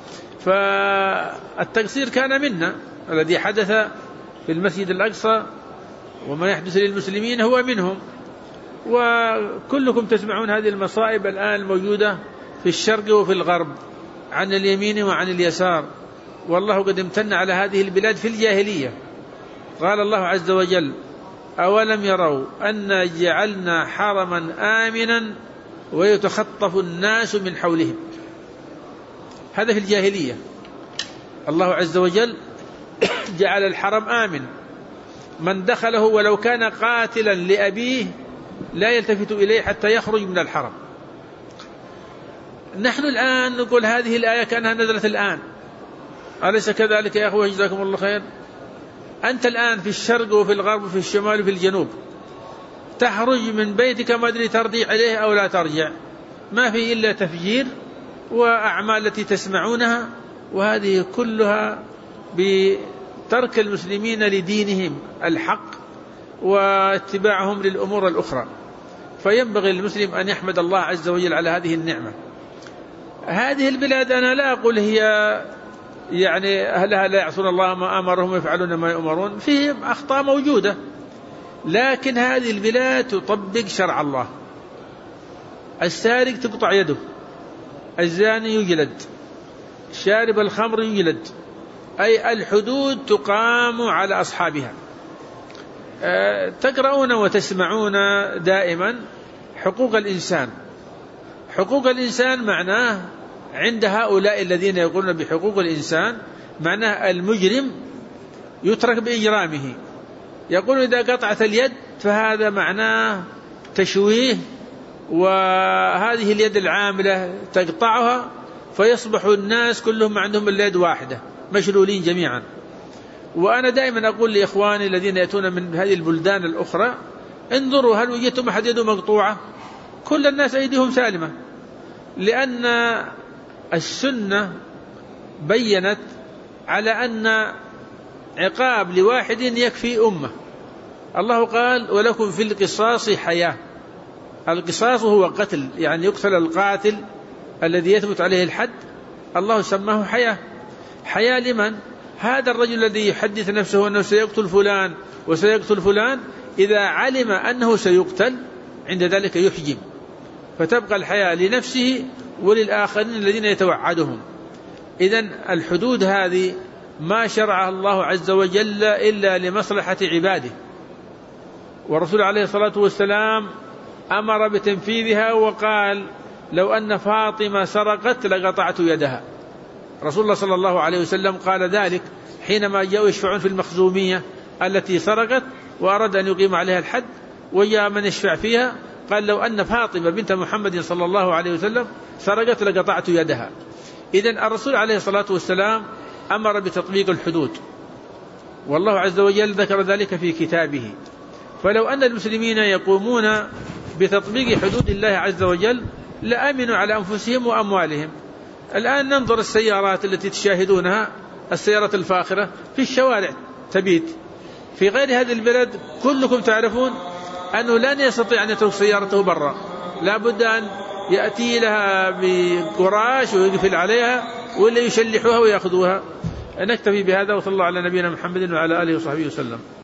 فالتقصير كان منا، الذي حدث في المسجد الأقصى وما يحدث للمسلمين هو منهم. وكلكم تسمعون هذه المصائب الآن الموجودة في الشرق وفي الغرب، عن اليمين وعن اليسار. والله قد امتن على هذه البلاد في الجاهلية. قال الله عز وجل: أولم يروا أن جعلنا حرما آمنا ويتخطف الناس من حولهم. هذا في الجاهلية. الله عز وجل جعل الحرم آمن، من دخله ولو كان قاتلا لأبيه لا يلتفت إليه حتى يخرج من الحرم. نحن الآن نقول هذه الآية كأنها نزلت الآن، أليس كذلك يا أخوة؟ جزاكم الله خير. أنت الآن في الشرق وفي الغرب وفي الشمال وفي الجنوب، تخرج من بيتك ما أدري ترجع إليه أو لا ترجع، ما في إلا تفجير وأعمال التي تسمعونها، وهذه كلها بترك المسلمين لدينهم الحق واتباعهم للأمور الأخرى. فينبغي المسلم أن يحمد الله عز وجل على هذه النعمة. هذه البلاد أنا لا أقول هي يعني أهلها لا يعصون الله ما أمرهم ويفعلون ما يؤمرون، فيهم أخطاء موجودة، لكن هذه البلاد تطبق شرع الله. السارق تقطع يده، الزاني يجلد، شارب الخمر يجلد، أي الحدود تقام على أصحابها. أه تقرؤون وتسمعون دائما حقوق الإنسان. حقوق الإنسان معناه عند هؤلاء الذين يقولون بحقوق الإنسان معناه المجرم يترك بإجرامه. يقول إذا قطعت اليد فهذا معناه تشويه، وهذه اليد العاملة تقطعها فيصبح الناس كلهم عندهم اليد واحدة مشلولين جميعا. وأنا دائما أقول لإخواني الذين يأتون من هذه البلدان الأخرى انظروا هل وجدتم أحد يده مقطوعة؟ كل الناس أيديهم سالمة، لأن السنة بيّنت على أن عقاب لواحد يكفي أمة. الله قال ولكم في القصاص حياة. القصاص هو قتل، يعني يقتل القاتل الذي يثبت عليه الحد، الله سماه حياة. حياة لمن؟ هذا الرجل الذي يحدث نفسه أنه سيقتل فلان وسيقتل فلان، إذا علم أنه سيقتل عند ذلك يحجم، فتبقى الحياة لنفسه وللآخرين الذين يتوعدهم. إذن الحدود هذه ما شرعها الله عز وجل إلا لمصلحة عباده، والرسول عليه الصلاة والسلام أمر بتنفيذها وقال لو أن فاطمة سرقت لقطعت يدها. رسول الله صلى الله عليه وسلم قال ذلك حينما جاءوا يشفعون في المخزومية التي سرقت وأراد أن يقيم عليها الحد، وجاء من يشفع فيها قال لو أن فاطمة بنت محمد صلى الله عليه وسلم سرقت لقطعت يدها. إذن الرسول عليه الصلاة والسلام أمر بتطبيق الحدود، والله عز وجل ذكر ذلك في كتابه. فلو أن المسلمين يقومون بتطبيق حدود الله عز وجل لأمنوا على أنفسهم وأموالهم. الآن ننظر السيارات التي تشاهدونها، السيارات الفاخرة في الشوارع تبيت. في غير هذه البلد كلكم تعرفون أنه لن يستطيع أن يترك سيارته برا، لا بد أن يأتي لها بقراش ويقفل عليها ولا يشلحوها ويأخذوها. نكتفي بهذا، وصلى الله على نبينا محمد وعلى آله وصحبه وسلم.